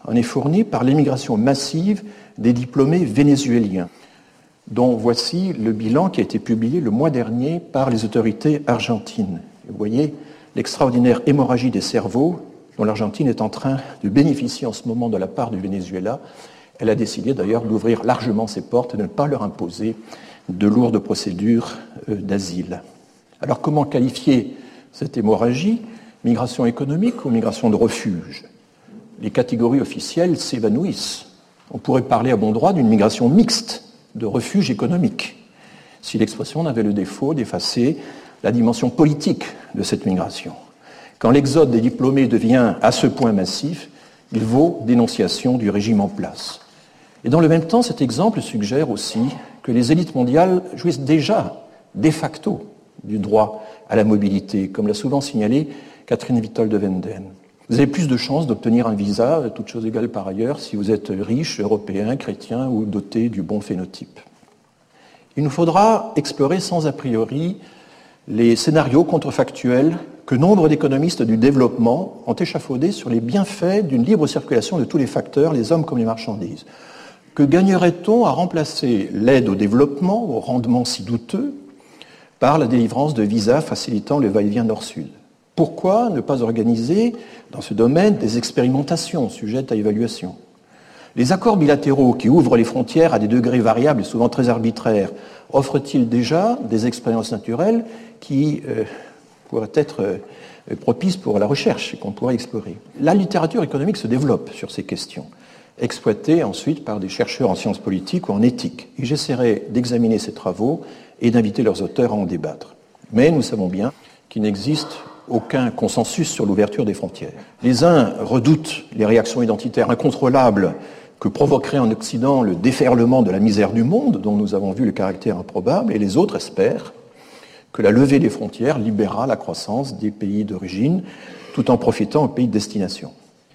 en est fourni par l'émigration massive des diplômés vénézuéliens, dont voici le bilan qui a été publié le mois dernier par les autorités argentines. Vous voyez l'extraordinaire hémorragie des cerveaux dont l'Argentine est en train de bénéficier en ce moment de la part du Venezuela. Elle a décidé d'ailleurs d'ouvrir largement ses portes et de ne pas leur imposer de lourdes procédures d'asile. Alors comment qualifier cette hémorragie ? Migration économique ou migration de refuge ? Les catégories officielles s'évanouissent. On pourrait parler à bon droit d'une migration mixte de refuge économique, si l'expression n'avait le défaut d'effacer la dimension politique de cette migration. Quand l'exode des diplômés devient à ce point massif, il vaut dénonciation du régime en place. Et dans le même temps, cet exemple suggère aussi que les élites mondiales jouissent déjà, de facto, du droit à la mobilité, comme l'a souvent signalé Catherine Wittol de Wenden. Vous avez plus de chances d'obtenir un visa, toutes choses égales par ailleurs, si vous êtes riche, européen, chrétien ou doté du bon phénotype. Il nous faudra explorer sans a priori les scénarios contrefactuels que nombre d'économistes du développement ont échafaudés sur les bienfaits d'une libre circulation de tous les facteurs, les hommes comme les marchandises. Que gagnerait-on à remplacer l'aide au développement, au rendement si douteux, par la délivrance de visas facilitant le va-et-vient nord-sud ? Pourquoi ne pas organiser dans ce domaine des expérimentations sujettes à évaluation ? Les accords bilatéraux qui ouvrent les frontières à des degrés variables et souvent très arbitraires offrent-ils déjà des expériences naturelles qui pourraient être propices pour la recherche et qu'on pourrait explorer ? La littérature économique se développe sur ces questions, exploitée ensuite par des chercheurs en sciences politiques ou en éthique. Et j'essaierai d'examiner ces travaux et d'inviter leurs auteurs à en débattre. Mais nous savons bien qu'il n'existe aucun consensus sur l'ouverture des frontières. Les uns redoutent les réactions identitaires incontrôlables que provoquerait en Occident le déferlement de la misère du monde, dont nous avons vu le caractère improbable, et les autres espèrent que la levée des frontières libérera la croissance des pays d'origine, tout en profitant aux pays de destination.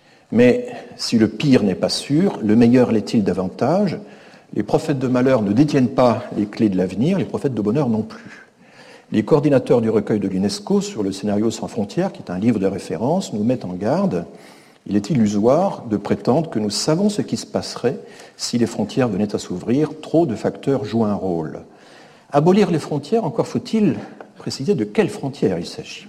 Mais si le pire n'est pas sûr, le meilleur l'est-il davantage ? Les prophètes de malheur ne détiennent pas les clés de l'avenir, les prophètes de bonheur non plus. Les coordinateurs du recueil de l'UNESCO sur le scénario sans frontières, qui est un livre de référence, nous mettent en garde. Il est illusoire de prétendre que nous savons ce qui se passerait si les frontières venaient à s'ouvrir. Trop de facteurs jouent un rôle. Abolir les frontières, encore faut-il préciser de quelles frontières il s'agit.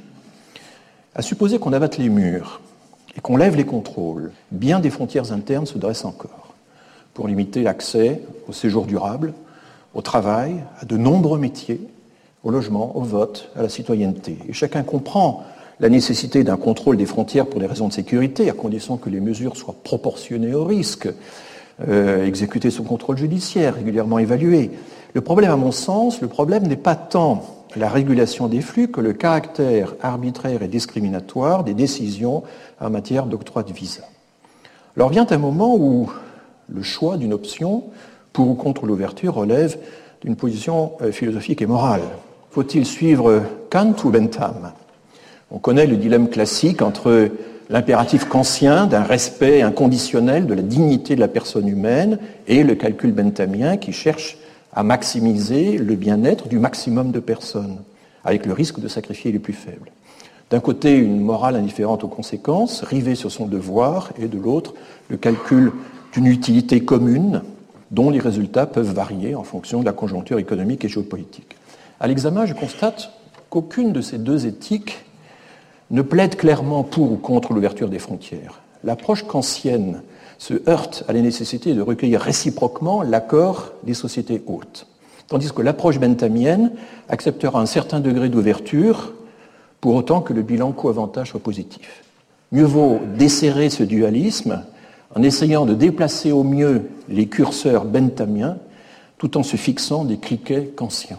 À supposer qu'on abatte les murs et qu'on lève les contrôles, bien des frontières internes se dressent encore pour limiter l'accès au séjour durable, au travail, à de nombreux métiers, au logement, au vote, à la citoyenneté. Et chacun comprend la nécessité d'un contrôle des frontières pour des raisons de sécurité, à condition que les mesures soient proportionnées au risque, exécutées sous contrôle judiciaire, régulièrement évaluées. Le problème, à mon sens, le problème n'est pas tant la régulation des flux que le caractère arbitraire et discriminatoire des décisions en matière d'octroi de visa. Alors vient un moment où le choix d'une option pour ou contre l'ouverture relève d'une position philosophique et morale. Faut-il suivre Kant ou Bentham ? On connaît le dilemme classique entre l'impératif kantien d'un respect inconditionnel de la dignité de la personne humaine et le calcul benthamien qui cherche à maximiser le bien-être du maximum de personnes, avec le risque de sacrifier les plus faibles. D'un côté, une morale indifférente aux conséquences, rivée sur son devoir, et de l'autre, le calcul d'une utilité commune dont les résultats peuvent varier en fonction de la conjoncture économique et géopolitique. À l'examen, je constate qu'aucune de ces deux éthiques ne plaide clairement pour ou contre l'ouverture des frontières. L'approche kantienne se heurte à la nécessité de recueillir réciproquement l'accord des sociétés hôtes, tandis que l'approche benthamienne acceptera un certain degré d'ouverture pour autant que le bilan coût-avantage soit positif. Mieux vaut desserrer ce dualisme en essayant de déplacer au mieux les curseurs benthamiens tout en se fixant des cliquets kantiens.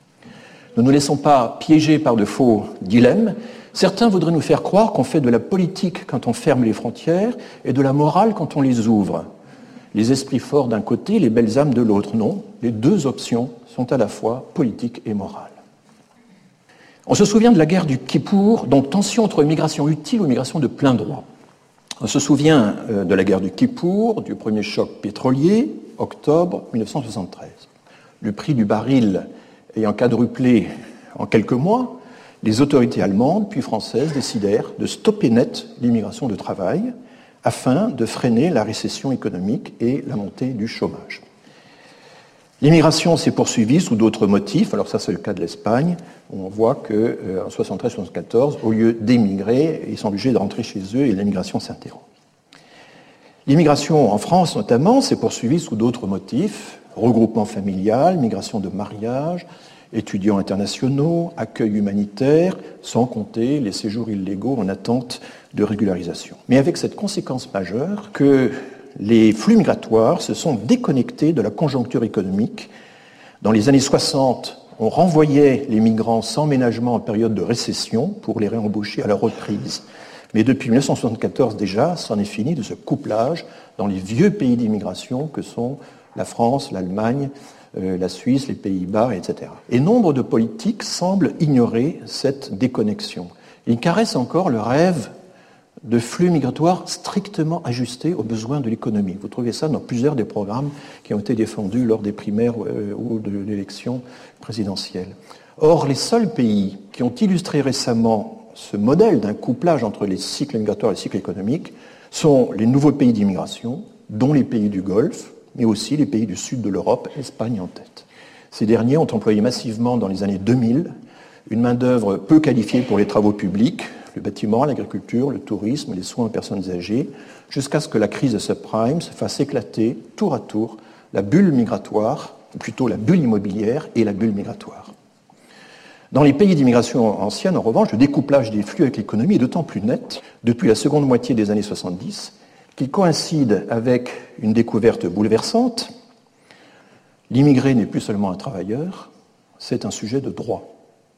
Ne nous laissons pas piéger par de faux dilemmes. Certains voudraient nous faire croire qu'on fait de la politique quand on ferme les frontières et de la morale quand on les ouvre. Les esprits forts d'un côté, les belles âmes de l'autre. Non, les deux options sont à la fois politiques et morales. On se souvient de la guerre du Kippour, donc tension entre migration utile ou migration de plein droit. On se souvient de la guerre du Kippour, du premier choc pétrolier, octobre 1973. Le prix du baril ayant quadruplé en quelques mois, les autorités allemandes puis françaises décidèrent de stopper net l'immigration de travail, afin de freiner la récession économique et la montée du chômage. L'immigration s'est poursuivie sous d'autres motifs. Alors ça, c'est le cas de l'Espagne. On voit qu'en 73-74, au lieu d'émigrer, ils sont obligés de rentrer chez eux et l'immigration s'interrompt. L'immigration en France, notamment, s'est poursuivie sous d'autres motifs. Regroupement familial, migration de mariage, étudiants internationaux, accueil humanitaire, sans compter les séjours illégaux en attente de régularisation. Mais avec cette conséquence majeure que les flux migratoires se sont déconnectés de la conjoncture économique. Dans les années 60, on renvoyait les migrants sans ménagement en période de récession pour les réembaucher à la reprise. Mais depuis 1974 déjà, c'en est fini de ce couplage dans les vieux pays d'immigration que sont la France, l'Allemagne, la Suisse, les Pays-Bas, etc. Et nombre de politiques semblent ignorer cette déconnexion. Ils caressent encore le rêve de flux migratoires strictement ajustés aux besoins de l'économie. Vous trouvez ça dans plusieurs des programmes qui ont été défendus lors des primaires ou de l'élection présidentielle. Or, les seuls pays qui ont illustré récemment ce modèle d'un couplage entre les cycles migratoires et les cycles économiques sont les nouveaux pays d'immigration, dont les pays du Golfe, mais aussi les pays du sud de l'Europe, Espagne en tête. Ces derniers ont employé massivement dans les années 2000 une main-d'œuvre peu qualifiée pour les travaux publics, le bâtiment, l'agriculture, le tourisme, les soins aux personnes âgées, jusqu'à ce que la crise de subprime se fasse éclater tour à tour la bulle migratoire, ou plutôt la bulle immobilière et la bulle migratoire. Dans les pays d'immigration ancienne, en revanche, le découplage des flux avec l'économie est d'autant plus net depuis la seconde moitié des années 70 qu'il coïncide avec une découverte bouleversante. L'immigré n'est plus seulement un travailleur, c'est un sujet de droit.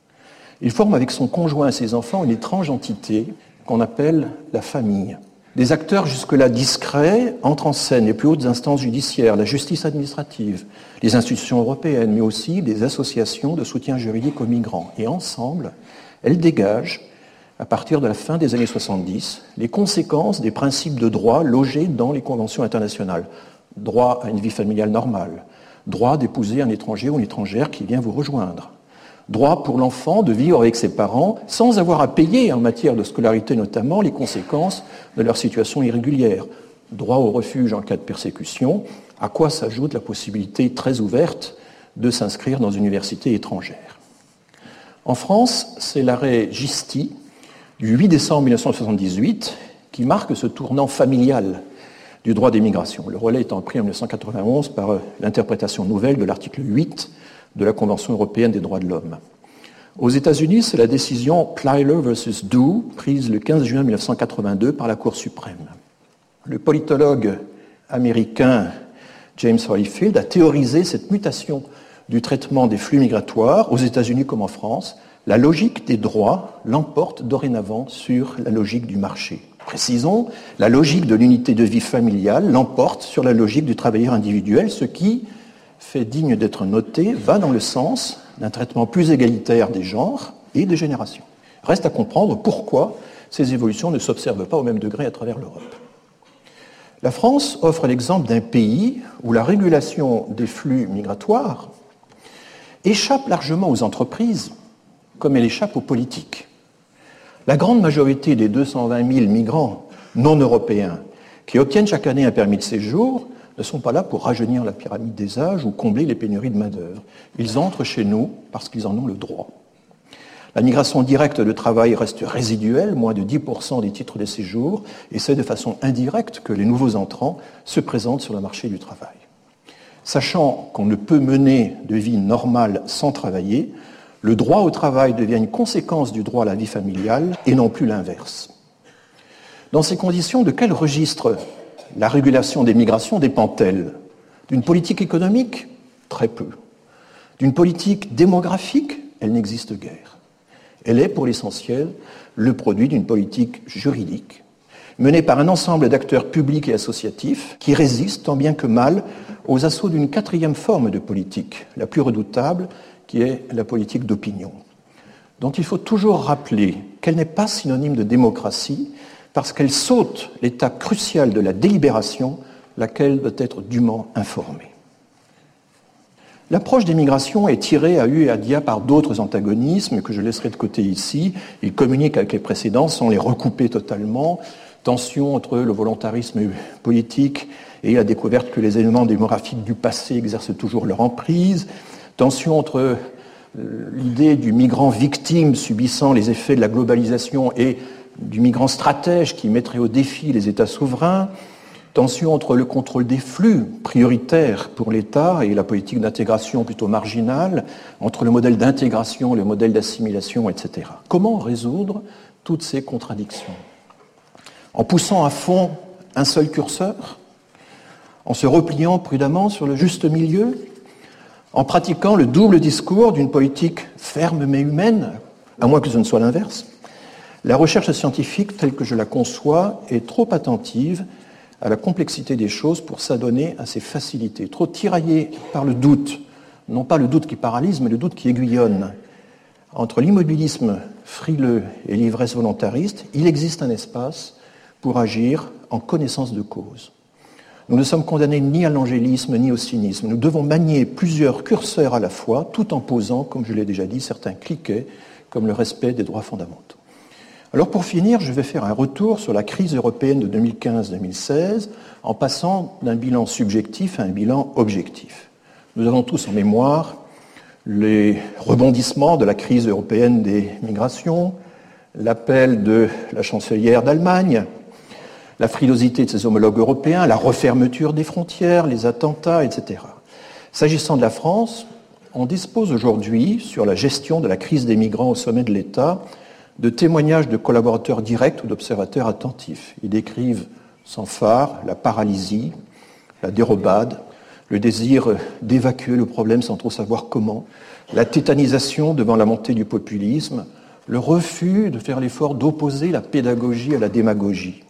Il forme avec son conjoint et ses enfants une étrange entité qu'on appelle la famille. Des acteurs jusque-là discrets entrent en scène les plus hautes instances judiciaires, la justice administrative, les institutions européennes, mais aussi des associations de soutien juridique aux migrants. Et ensemble, elles dégagent, à partir de la fin des années 70, les conséquences des principes de droit logés dans les conventions internationales. Droit à une vie familiale normale, droit d'épouser un étranger ou une étrangère qui vient vous rejoindre, droit pour l'enfant de vivre avec ses parents sans avoir à payer, en matière de scolarité notamment, les conséquences de leur situation irrégulière. Droit au refuge en cas de persécution, à quoi s'ajoute la possibilité très ouverte de s'inscrire dans une université étrangère. En France, c'est l'arrêt Gisti du 8 décembre 1978 qui marque ce tournant familial du droit des migrations. Le relais étant pris en 1991 par l'interprétation nouvelle de l'article 8 de la Convention européenne des droits de l'homme. Aux États-Unis, c'est la décision Plyler versus Doe, prise le 15 juin 1982 par la Cour suprême. Le politologue américain James Holyfield a théorisé cette mutation du traitement des flux migratoires, aux États-Unis comme en France. La logique des droits l'emporte dorénavant sur la logique du marché. Précisons, la logique de l'unité de vie familiale l'emporte sur la logique du travailleur individuel, ce qui, fait digne d'être noté, va dans le sens d'un traitement plus égalitaire des genres et des générations. Reste à comprendre pourquoi ces évolutions ne s'observent pas au même degré à travers l'Europe. La France offre l'exemple d'un pays où la régulation des flux migratoires échappe largement aux entreprises comme elle échappe aux politiques. La grande majorité des 220 000 migrants non européens qui obtiennent chaque année un permis de séjour ne sont pas là pour rajeunir la pyramide des âges ou combler les pénuries de main-d'œuvre. Ils entrent chez nous parce qu'ils en ont le droit. La migration directe de travail reste résiduelle, moins de 10% des titres de séjour, et c'est de façon indirecte que les nouveaux entrants se présentent sur le marché du travail. Sachant qu'on ne peut mener de vie normale sans travailler, le droit au travail devient une conséquence du droit à la vie familiale et non plus l'inverse. Dans ces conditions, de quel registre la régulation des migrations dépend-elle? D'une politique économique? Très peu. D'une politique démographique? Elle n'existe guère. Elle est, pour l'essentiel, le produit d'une politique juridique, menée par un ensemble d'acteurs publics et associatifs qui résistent tant bien que mal aux assauts d'une quatrième forme de politique, la plus redoutable, qui est la politique d'opinion, dont il faut toujours rappeler qu'elle n'est pas synonyme de démocratie, parce qu'elle saute l'étape cruciale de la délibération, laquelle doit être dûment informée. L'approche des migrations est tirée à hu et à dia par d'autres antagonismes que je laisserai de côté ici. Ils communiquent avec les précédents sans les recouper totalement. tension entre le volontarisme politique et la découverte que les éléments démographiques du passé exercent toujours leur emprise, tension entre l'idée du migrant victime subissant les effets de la globalisation et du migrant stratège qui mettrait au défi les États souverains, tension entre le contrôle des flux prioritaire pour l'État et la politique d'intégration plutôt marginale, entre le modèle d'intégration, le modèle d'assimilation, etc. Comment résoudre toutes ces contradictions? En poussant à fond un seul curseur, en se repliant prudemment sur le juste milieu, en pratiquant le double discours d'une politique ferme mais humaine, à moins que ce ne soit l'inverse. La recherche scientifique, telle que je la conçois, est trop attentive à la complexité des choses pour s'adonner à ces facilités, trop tiraillée par le doute, non pas le doute qui paralyse, mais le doute qui aiguillonne. Entre l'immobilisme frileux et l'ivresse volontariste, il existe un espace pour agir en connaissance de cause. Nous ne sommes condamnés ni à l'angélisme ni au cynisme. Nous devons manier plusieurs curseurs à la fois, tout en posant, comme je l'ai déjà dit, certains cliquets, comme le respect des droits fondamentaux. Alors pour finir, je vais faire un retour sur la crise européenne de 2015-2016 en passant d'un bilan subjectif à un bilan objectif. Nous avons tous en mémoire les rebondissements de la crise européenne des migrations, l'appel de la chancelière d'Allemagne, la frilosité de ses homologues européens, la refermeture des frontières, les attentats, etc. S'agissant de la France, on dispose aujourd'hui, sur la gestion de la crise des migrants au sommet de l'État, de témoignages de collaborateurs directs ou d'observateurs attentifs. Ils décrivent sans phare la paralysie, la dérobade, le désir d'évacuer le problème sans trop savoir comment, la tétanisation devant la montée du populisme, le refus de faire l'effort d'opposer la pédagogie à la démagogie.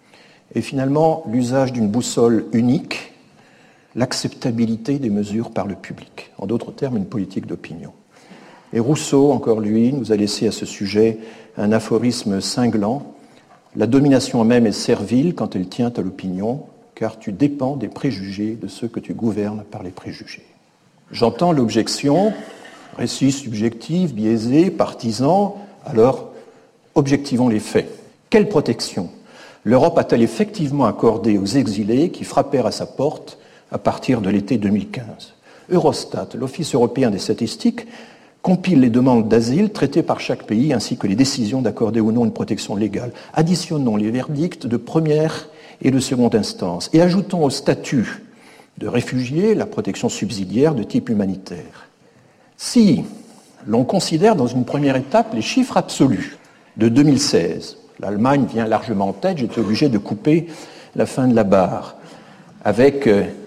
Et finalement, l'usage d'une boussole unique, l'acceptabilité des mesures par le public. En d'autres termes, une politique d'opinion. Et Rousseau, encore lui, nous a laissé à ce sujet un aphorisme cinglant. La domination même est servile quand elle tient à l'opinion, car tu dépends des préjugés de ceux que tu gouvernes par les préjugés. J'entends l'objection, récit subjectif, biaisé, partisan, alors objectivons les faits. Quelle protection l'Europe a-t-elle effectivement accordé aux exilés qui frappèrent à sa porte à partir de l'été 2015 ? Eurostat, l'Office européen des statistiques, compile les demandes d'asile traitées par chaque pays ainsi que les décisions d'accorder ou non une protection légale. Additionnons les verdicts de première et de seconde instance et ajoutons au statut de réfugié la protection subsidiaire de type humanitaire. Si l'on considère dans une première étape les chiffres absolus de 2016, l'Allemagne vient largement en tête, j'étais obligé de couper la fin de la barre, avec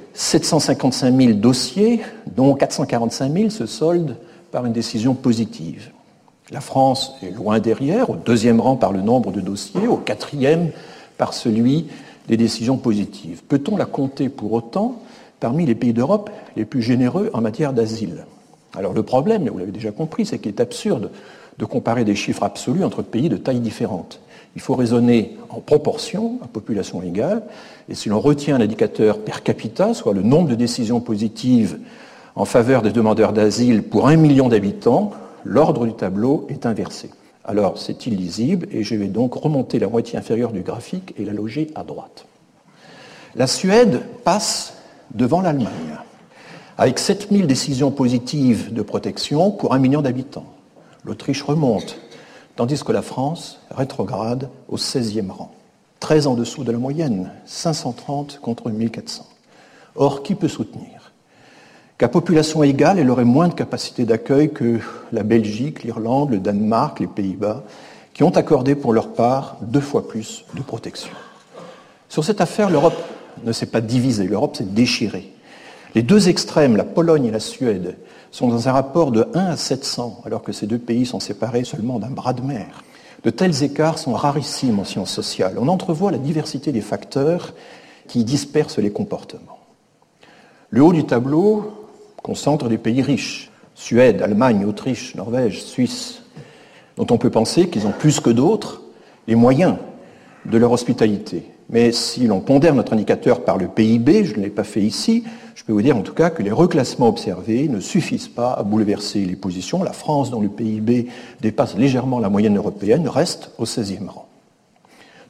755 000 dossiers, dont 445 000 se soldent par une décision positive. La France est loin derrière, au deuxième rang par le nombre de dossiers, au quatrième par celui des décisions positives. Peut-on la compter pour autant parmi les pays d'Europe les plus généreux en matière d'asile ? Alors le problème, mais vous l'avez déjà compris, c'est qu'il est absurde de comparer des chiffres absolus entre pays de tailles différentes. Il faut raisonner en proportion, à population égale, et si l'on retient l'indicateur per capita, soit le nombre de décisions positives en faveur des demandeurs d'asile pour 1 million d'habitants, l'ordre du tableau est inversé. Alors c'est illisible et je vais donc remonter la moitié inférieure du graphique et la loger à droite. La Suède passe devant l'Allemagne, avec 7000 décisions positives de protection pour 1 million d'habitants. L'Autriche remonte, tandis que la France rétrograde au 16e rang. Très en dessous de la moyenne, 530 contre 1400. Or, qui peut soutenir qu'à population égale, elle aurait moins de capacité d'accueil que la Belgique, l'Irlande, le Danemark, les Pays-Bas, qui ont accordé pour leur part 2 fois plus de protection. Sur cette affaire, l'Europe ne s'est pas divisée, l'Europe s'est déchirée. Les deux extrêmes, la Pologne et la Suède, sont dans un rapport de 1 à 700, alors que ces deux pays sont séparés seulement d'un bras de mer. De tels écarts sont rarissimes en sciences sociales. On entrevoit la diversité des facteurs qui dispersent les comportements. Le haut du tableau concentre des pays riches, Suède, Allemagne, Autriche, Norvège, Suisse, dont on peut penser qu'ils ont plus que d'autres les moyens de leur hospitalité. Mais si l'on pondère notre indicateur par le PIB, je ne l'ai pas fait ici, je peux vous dire en tout cas que les reclassements observés ne suffisent pas à bouleverser les positions. La France, dont le PIB dépasse légèrement la moyenne européenne, reste au 16e rang.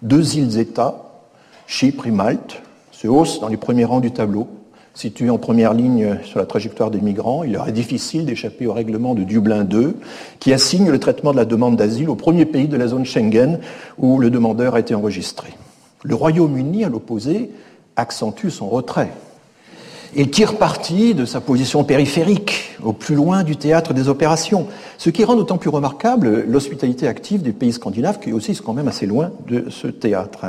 2 îles-États, Chypre et Malte, se haussent dans les premiers rangs du tableau. Situés en première ligne sur la trajectoire des migrants, il leur est difficile d'échapper au règlement de Dublin II, qui assigne le traitement de la demande d'asile au premier pays de la zone Schengen où le demandeur a été enregistré. Le Royaume-Uni, à l'opposé, accentue son retrait. Il tire parti de sa position périphérique, au plus loin du théâtre des opérations, ce qui rend d'autant plus remarquable l'hospitalité active des pays scandinaves, qui aussi sont quand même assez loin de ce théâtre.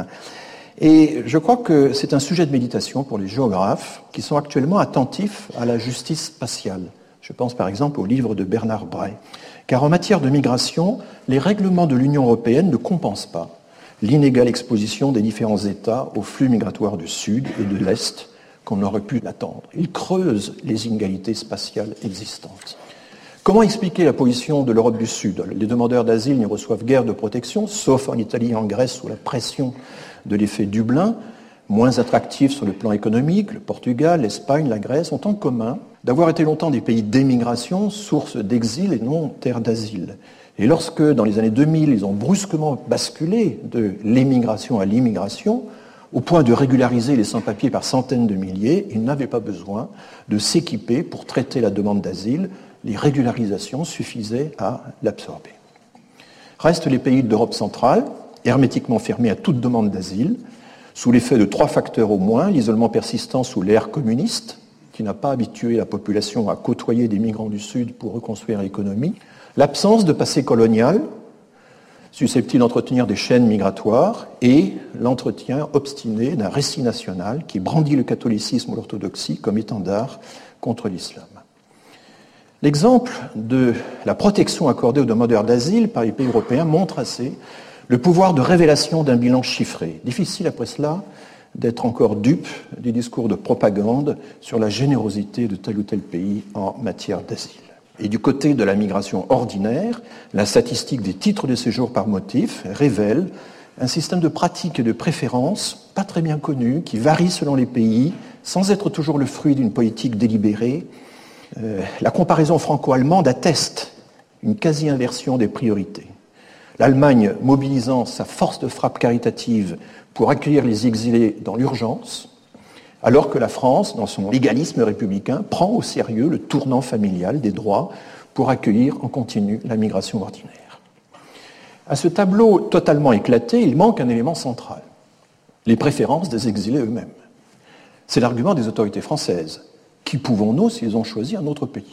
Et je crois que c'est un sujet de méditation pour les géographes qui sont actuellement attentifs à la justice spatiale. Je pense par exemple au livre de Bernard Bray. Car en matière de migration, les règlements de l'Union européenne ne compensent pas l'inégale exposition des différents États aux flux migratoires du Sud et de l'Est qu'on aurait pu l'attendre. Ils creusent les inégalités spatiales existantes. Comment expliquer la position de l'Europe du Sud ? Les demandeurs d'asile n'y reçoivent guère de protection, sauf en Italie et en Grèce sous la pression de l'effet Dublin, moins attractifs sur le plan économique. Le Portugal, l'Espagne, la Grèce ont en commun d'avoir été longtemps des pays d'émigration, source d'exil et non terre d'asile. Et lorsque, dans les années 2000, ils ont brusquement basculé de l'émigration à l'immigration, au point de régulariser les sans-papiers par centaines de milliers, ils n'avaient pas besoin de s'équiper pour traiter la demande d'asile. Les régularisations suffisaient à l'absorber. Restent les pays d'Europe centrale, hermétiquement fermés à toute demande d'asile, sous l'effet de 3 facteurs au moins: l'isolement persistant sous l'ère communiste, qui n'a pas habitué la population à côtoyer des migrants du Sud pour reconstruire l'économie, l'absence de passé colonial, susceptible d'entretenir des chaînes migratoires, et l'entretien obstiné d'un récit national qui brandit le catholicisme ou l'orthodoxie comme étendard contre l'islam. L'exemple de la protection accordée aux demandeurs d'asile par les pays européens montre assez le pouvoir de révélation d'un bilan chiffré. Difficile après cela d'être encore dupe des discours de propagande sur la générosité de tel ou tel pays en matière d'asile. Et du côté de la migration ordinaire, la statistique des titres de séjour par motif révèle un système de pratiques et de préférences pas très bien connu, qui varie selon les pays, sans être toujours le fruit d'une politique délibérée. La comparaison franco-allemande atteste une quasi-inversion des priorités. L'Allemagne mobilisant sa force de frappe caritative pour accueillir les exilés dans l'urgence, alors que la France, dans son légalisme républicain, prend au sérieux le tournant familial des droits pour accueillir en continu la migration ordinaire. À ce tableau totalement éclaté, il manque un élément central: les préférences des exilés eux-mêmes. C'est l'argument des autorités françaises. Qui pouvons-nous s'ils ont choisi un autre pays ?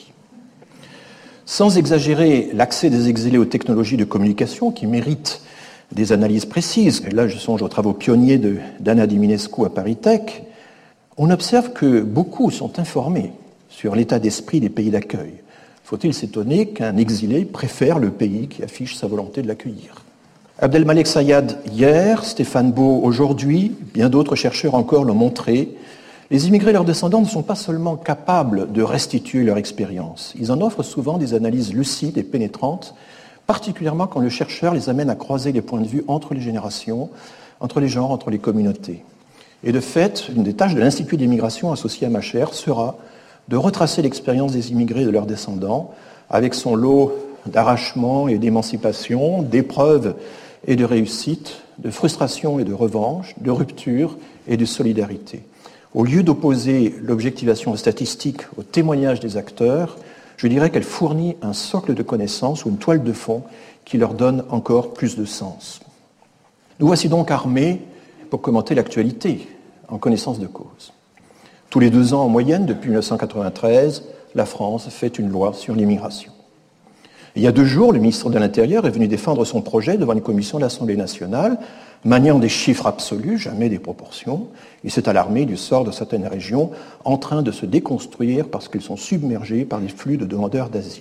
Sans exagérer l'accès des exilés aux technologies de communication qui méritent des analyses précises, et là je songe aux travaux pionniers d'Anna Diminescu à Paris Tech, on observe que beaucoup sont informés sur l'état d'esprit des pays d'accueil. Faut-il s'étonner qu'un exilé préfère le pays qui affiche sa volonté de l'accueillir ? Abdelmalek Sayad hier, Stéphane Beau aujourd'hui, bien d'autres chercheurs encore l'ont montré, les immigrés et leurs descendants ne sont pas seulement capables de restituer leur expérience, ils en offrent souvent des analyses lucides et pénétrantes, particulièrement quand le chercheur les amène à croiser les points de vue entre les générations, entre les genres, entre les communautés. Et de fait, une des tâches de l'Institut d'immigration associé à ma chaire sera de retracer l'expérience des immigrés et de leurs descendants avec son lot d'arrachements et d'émancipation, d'épreuves et de réussites, de frustration et de revanche, de rupture et de solidarité. Au lieu d'opposer l'objectivation statistique au témoignage des acteurs, je dirais qu'elle fournit un socle de connaissances ou une toile de fond qui leur donne encore plus de sens. Nous voici donc armés pour commenter l'actualité en connaissance de cause. Tous les 2 ans en moyenne, depuis 1993, la France fait une loi sur l'immigration. Il y a 2 jours, le ministre de l'Intérieur est venu défendre son projet devant une commission de l'Assemblée nationale, maniant des chiffres absolus, jamais des proportions. Il s'est alarmé du sort de certaines régions en train de se déconstruire parce qu'elles sont submergées par les flux de demandeurs d'asile.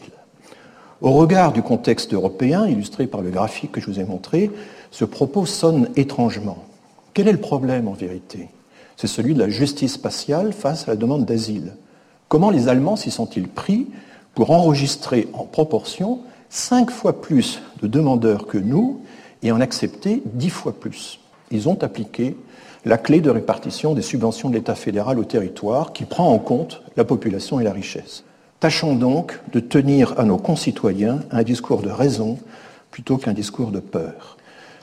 Au regard du contexte européen, illustré par le graphique que je vous ai montré, ce propos sonne étrangement. Quel est le problème en vérité ? C'est celui de la justice spatiale face à la demande d'asile. Comment les Allemands s'y sont-ils pris pour enregistrer en proportion 5 fois plus de demandeurs que nous et en accepter 10 fois plus. Ils ont appliqué la clé de répartition des subventions de l'État fédéral au territoire qui prend en compte la population et la richesse. Tâchons donc de tenir à nos concitoyens un discours de raison plutôt qu'un discours de peur.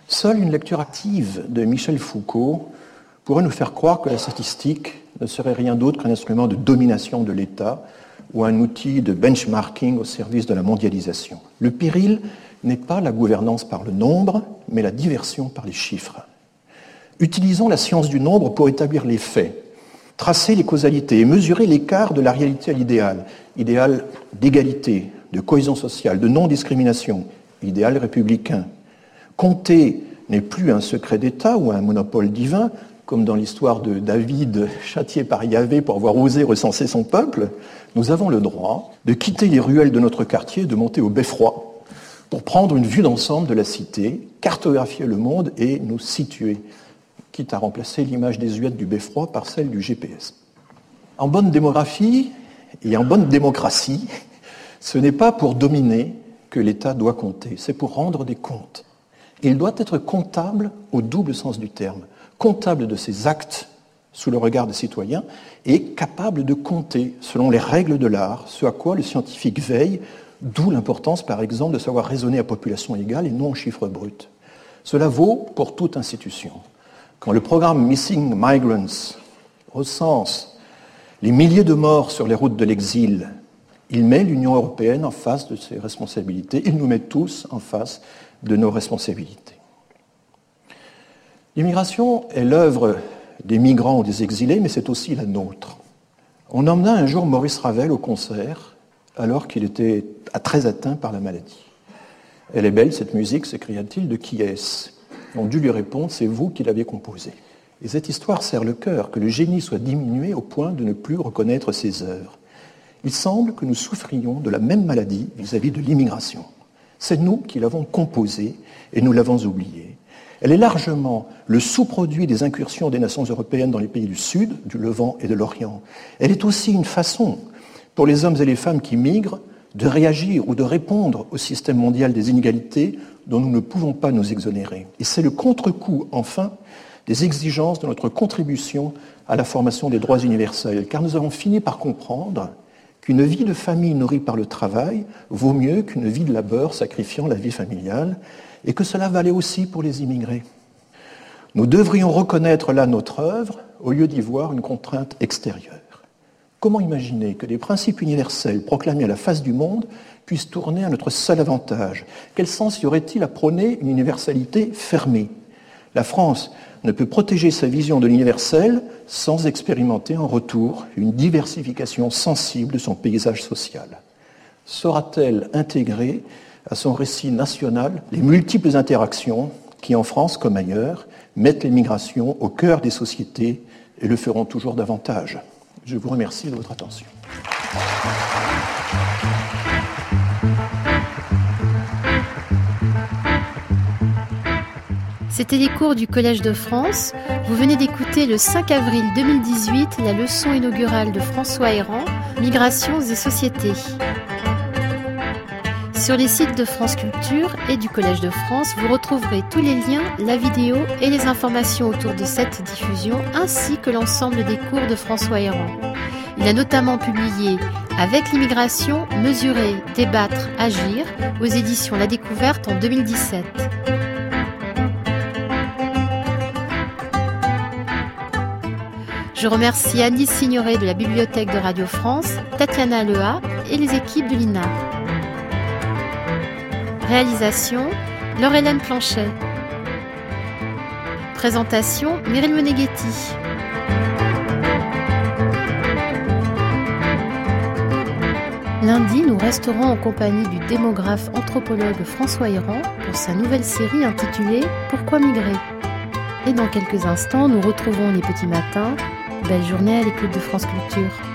Seule une lecture active de Michel Foucault pourrait nous faire croire que la statistique ne serait rien d'autre qu'un instrument de domination de l'État ou un outil de benchmarking au service de la mondialisation. Le péril n'est pas la gouvernance par le nombre, mais la diversion par les chiffres. Utilisons la science du nombre pour établir les faits, tracer les causalités et mesurer l'écart de la réalité à l'idéal. Idéal d'égalité, de cohésion sociale, de non-discrimination, idéal républicain. Compter n'est plus un secret d'État ou un monopole divin, comme dans l'histoire de David châtié par Yahvé pour avoir osé recenser son peuple. Nous avons le droit de quitter les ruelles de notre quartier et de monter au beffroi pour prendre une vue d'ensemble de la cité, cartographier le monde et nous situer, quitte à remplacer l'image désuète du beffroi par celle du GPS. En bonne démographie et en bonne démocratie, ce n'est pas pour dominer que l'État doit compter, c'est pour rendre des comptes. Et il doit être comptable au double sens du terme, comptable de ses actes sous le regard des citoyens et capable de compter selon les règles de l'art, ce à quoi le scientifique veille, d'où l'importance par exemple de savoir raisonner à population égale et non en chiffres bruts. Cela vaut pour toute institution. Quand le programme Missing Migrants recense les milliers de morts sur les routes de l'exil, il met l'Union européenne en face de ses responsabilités, il nous met tous en face de nos responsabilités. L'immigration est l'œuvre des migrants ou des exilés, mais c'est aussi la nôtre. On emmena un jour Maurice Ravel au concert, alors qu'il était très atteint par la maladie. « Elle est belle, cette musique », s'écria-t-il, « de qui est-ce » On dut lui répondre, c'est vous qui l'avez composée. Et cette histoire serre le cœur, que le génie soit diminué au point de ne plus reconnaître ses œuvres. Il semble que nous souffrions de la même maladie vis-à-vis de l'immigration. C'est nous qui l'avons composée et nous l'avons oubliée. Elle est largement le sous-produit des incursions des nations européennes dans les pays du Sud, du Levant et de l'Orient. Elle est aussi une façon, pour les hommes et les femmes qui migrent, de réagir ou de répondre au système mondial des inégalités dont nous ne pouvons pas nous exonérer. Et c'est le contre-coup, enfin, des exigences de notre contribution à la formation des droits universels, car nous avons fini par comprendre qu'une vie de famille nourrie par le travail vaut mieux qu'une vie de labeur sacrifiant la vie familiale, et que cela valait aussi pour les immigrés. Nous devrions reconnaître là notre œuvre, au lieu d'y voir une contrainte extérieure. Comment imaginer que des principes universels proclamés à la face du monde puissent tourner à notre seul avantage ? Quel sens y aurait-il à prôner une universalité fermée ? La France ne peut protéger sa vision de l'universel sans expérimenter en retour une diversification sensible de son paysage social. Saura-t-elle intégrer à son récit national les multiples interactions qui, en France comme ailleurs, mettent l'immigration au cœur des sociétés et le feront toujours davantage ? Je vous remercie de votre attention. C'était les cours du Collège de France. Vous venez d'écouter le 5 avril 2018 la leçon inaugurale de François Héran, Migrations et sociétés. Sur les sites de France Culture et du Collège de France, vous retrouverez tous les liens, la vidéo et les informations autour de cette diffusion, ainsi que l'ensemble des cours de François Héran. Il a notamment publié « Avec l'immigration, mesurer, débattre, agir » aux éditions La Découverte en 2017. Je remercie Anis Signoret de la Bibliothèque de Radio France, Tatiana Leha et les équipes de l'INA. Réalisation, Laure-Hélène Planchet. Présentation, Mireille Meneghetti. Lundi, nous resterons en compagnie du démographe anthropologue François Héran pour sa nouvelle série intitulée « Pourquoi migrer ?» Et dans quelques instants, nous retrouvons les petits matins. Belle journée à l'écoute de France Culture.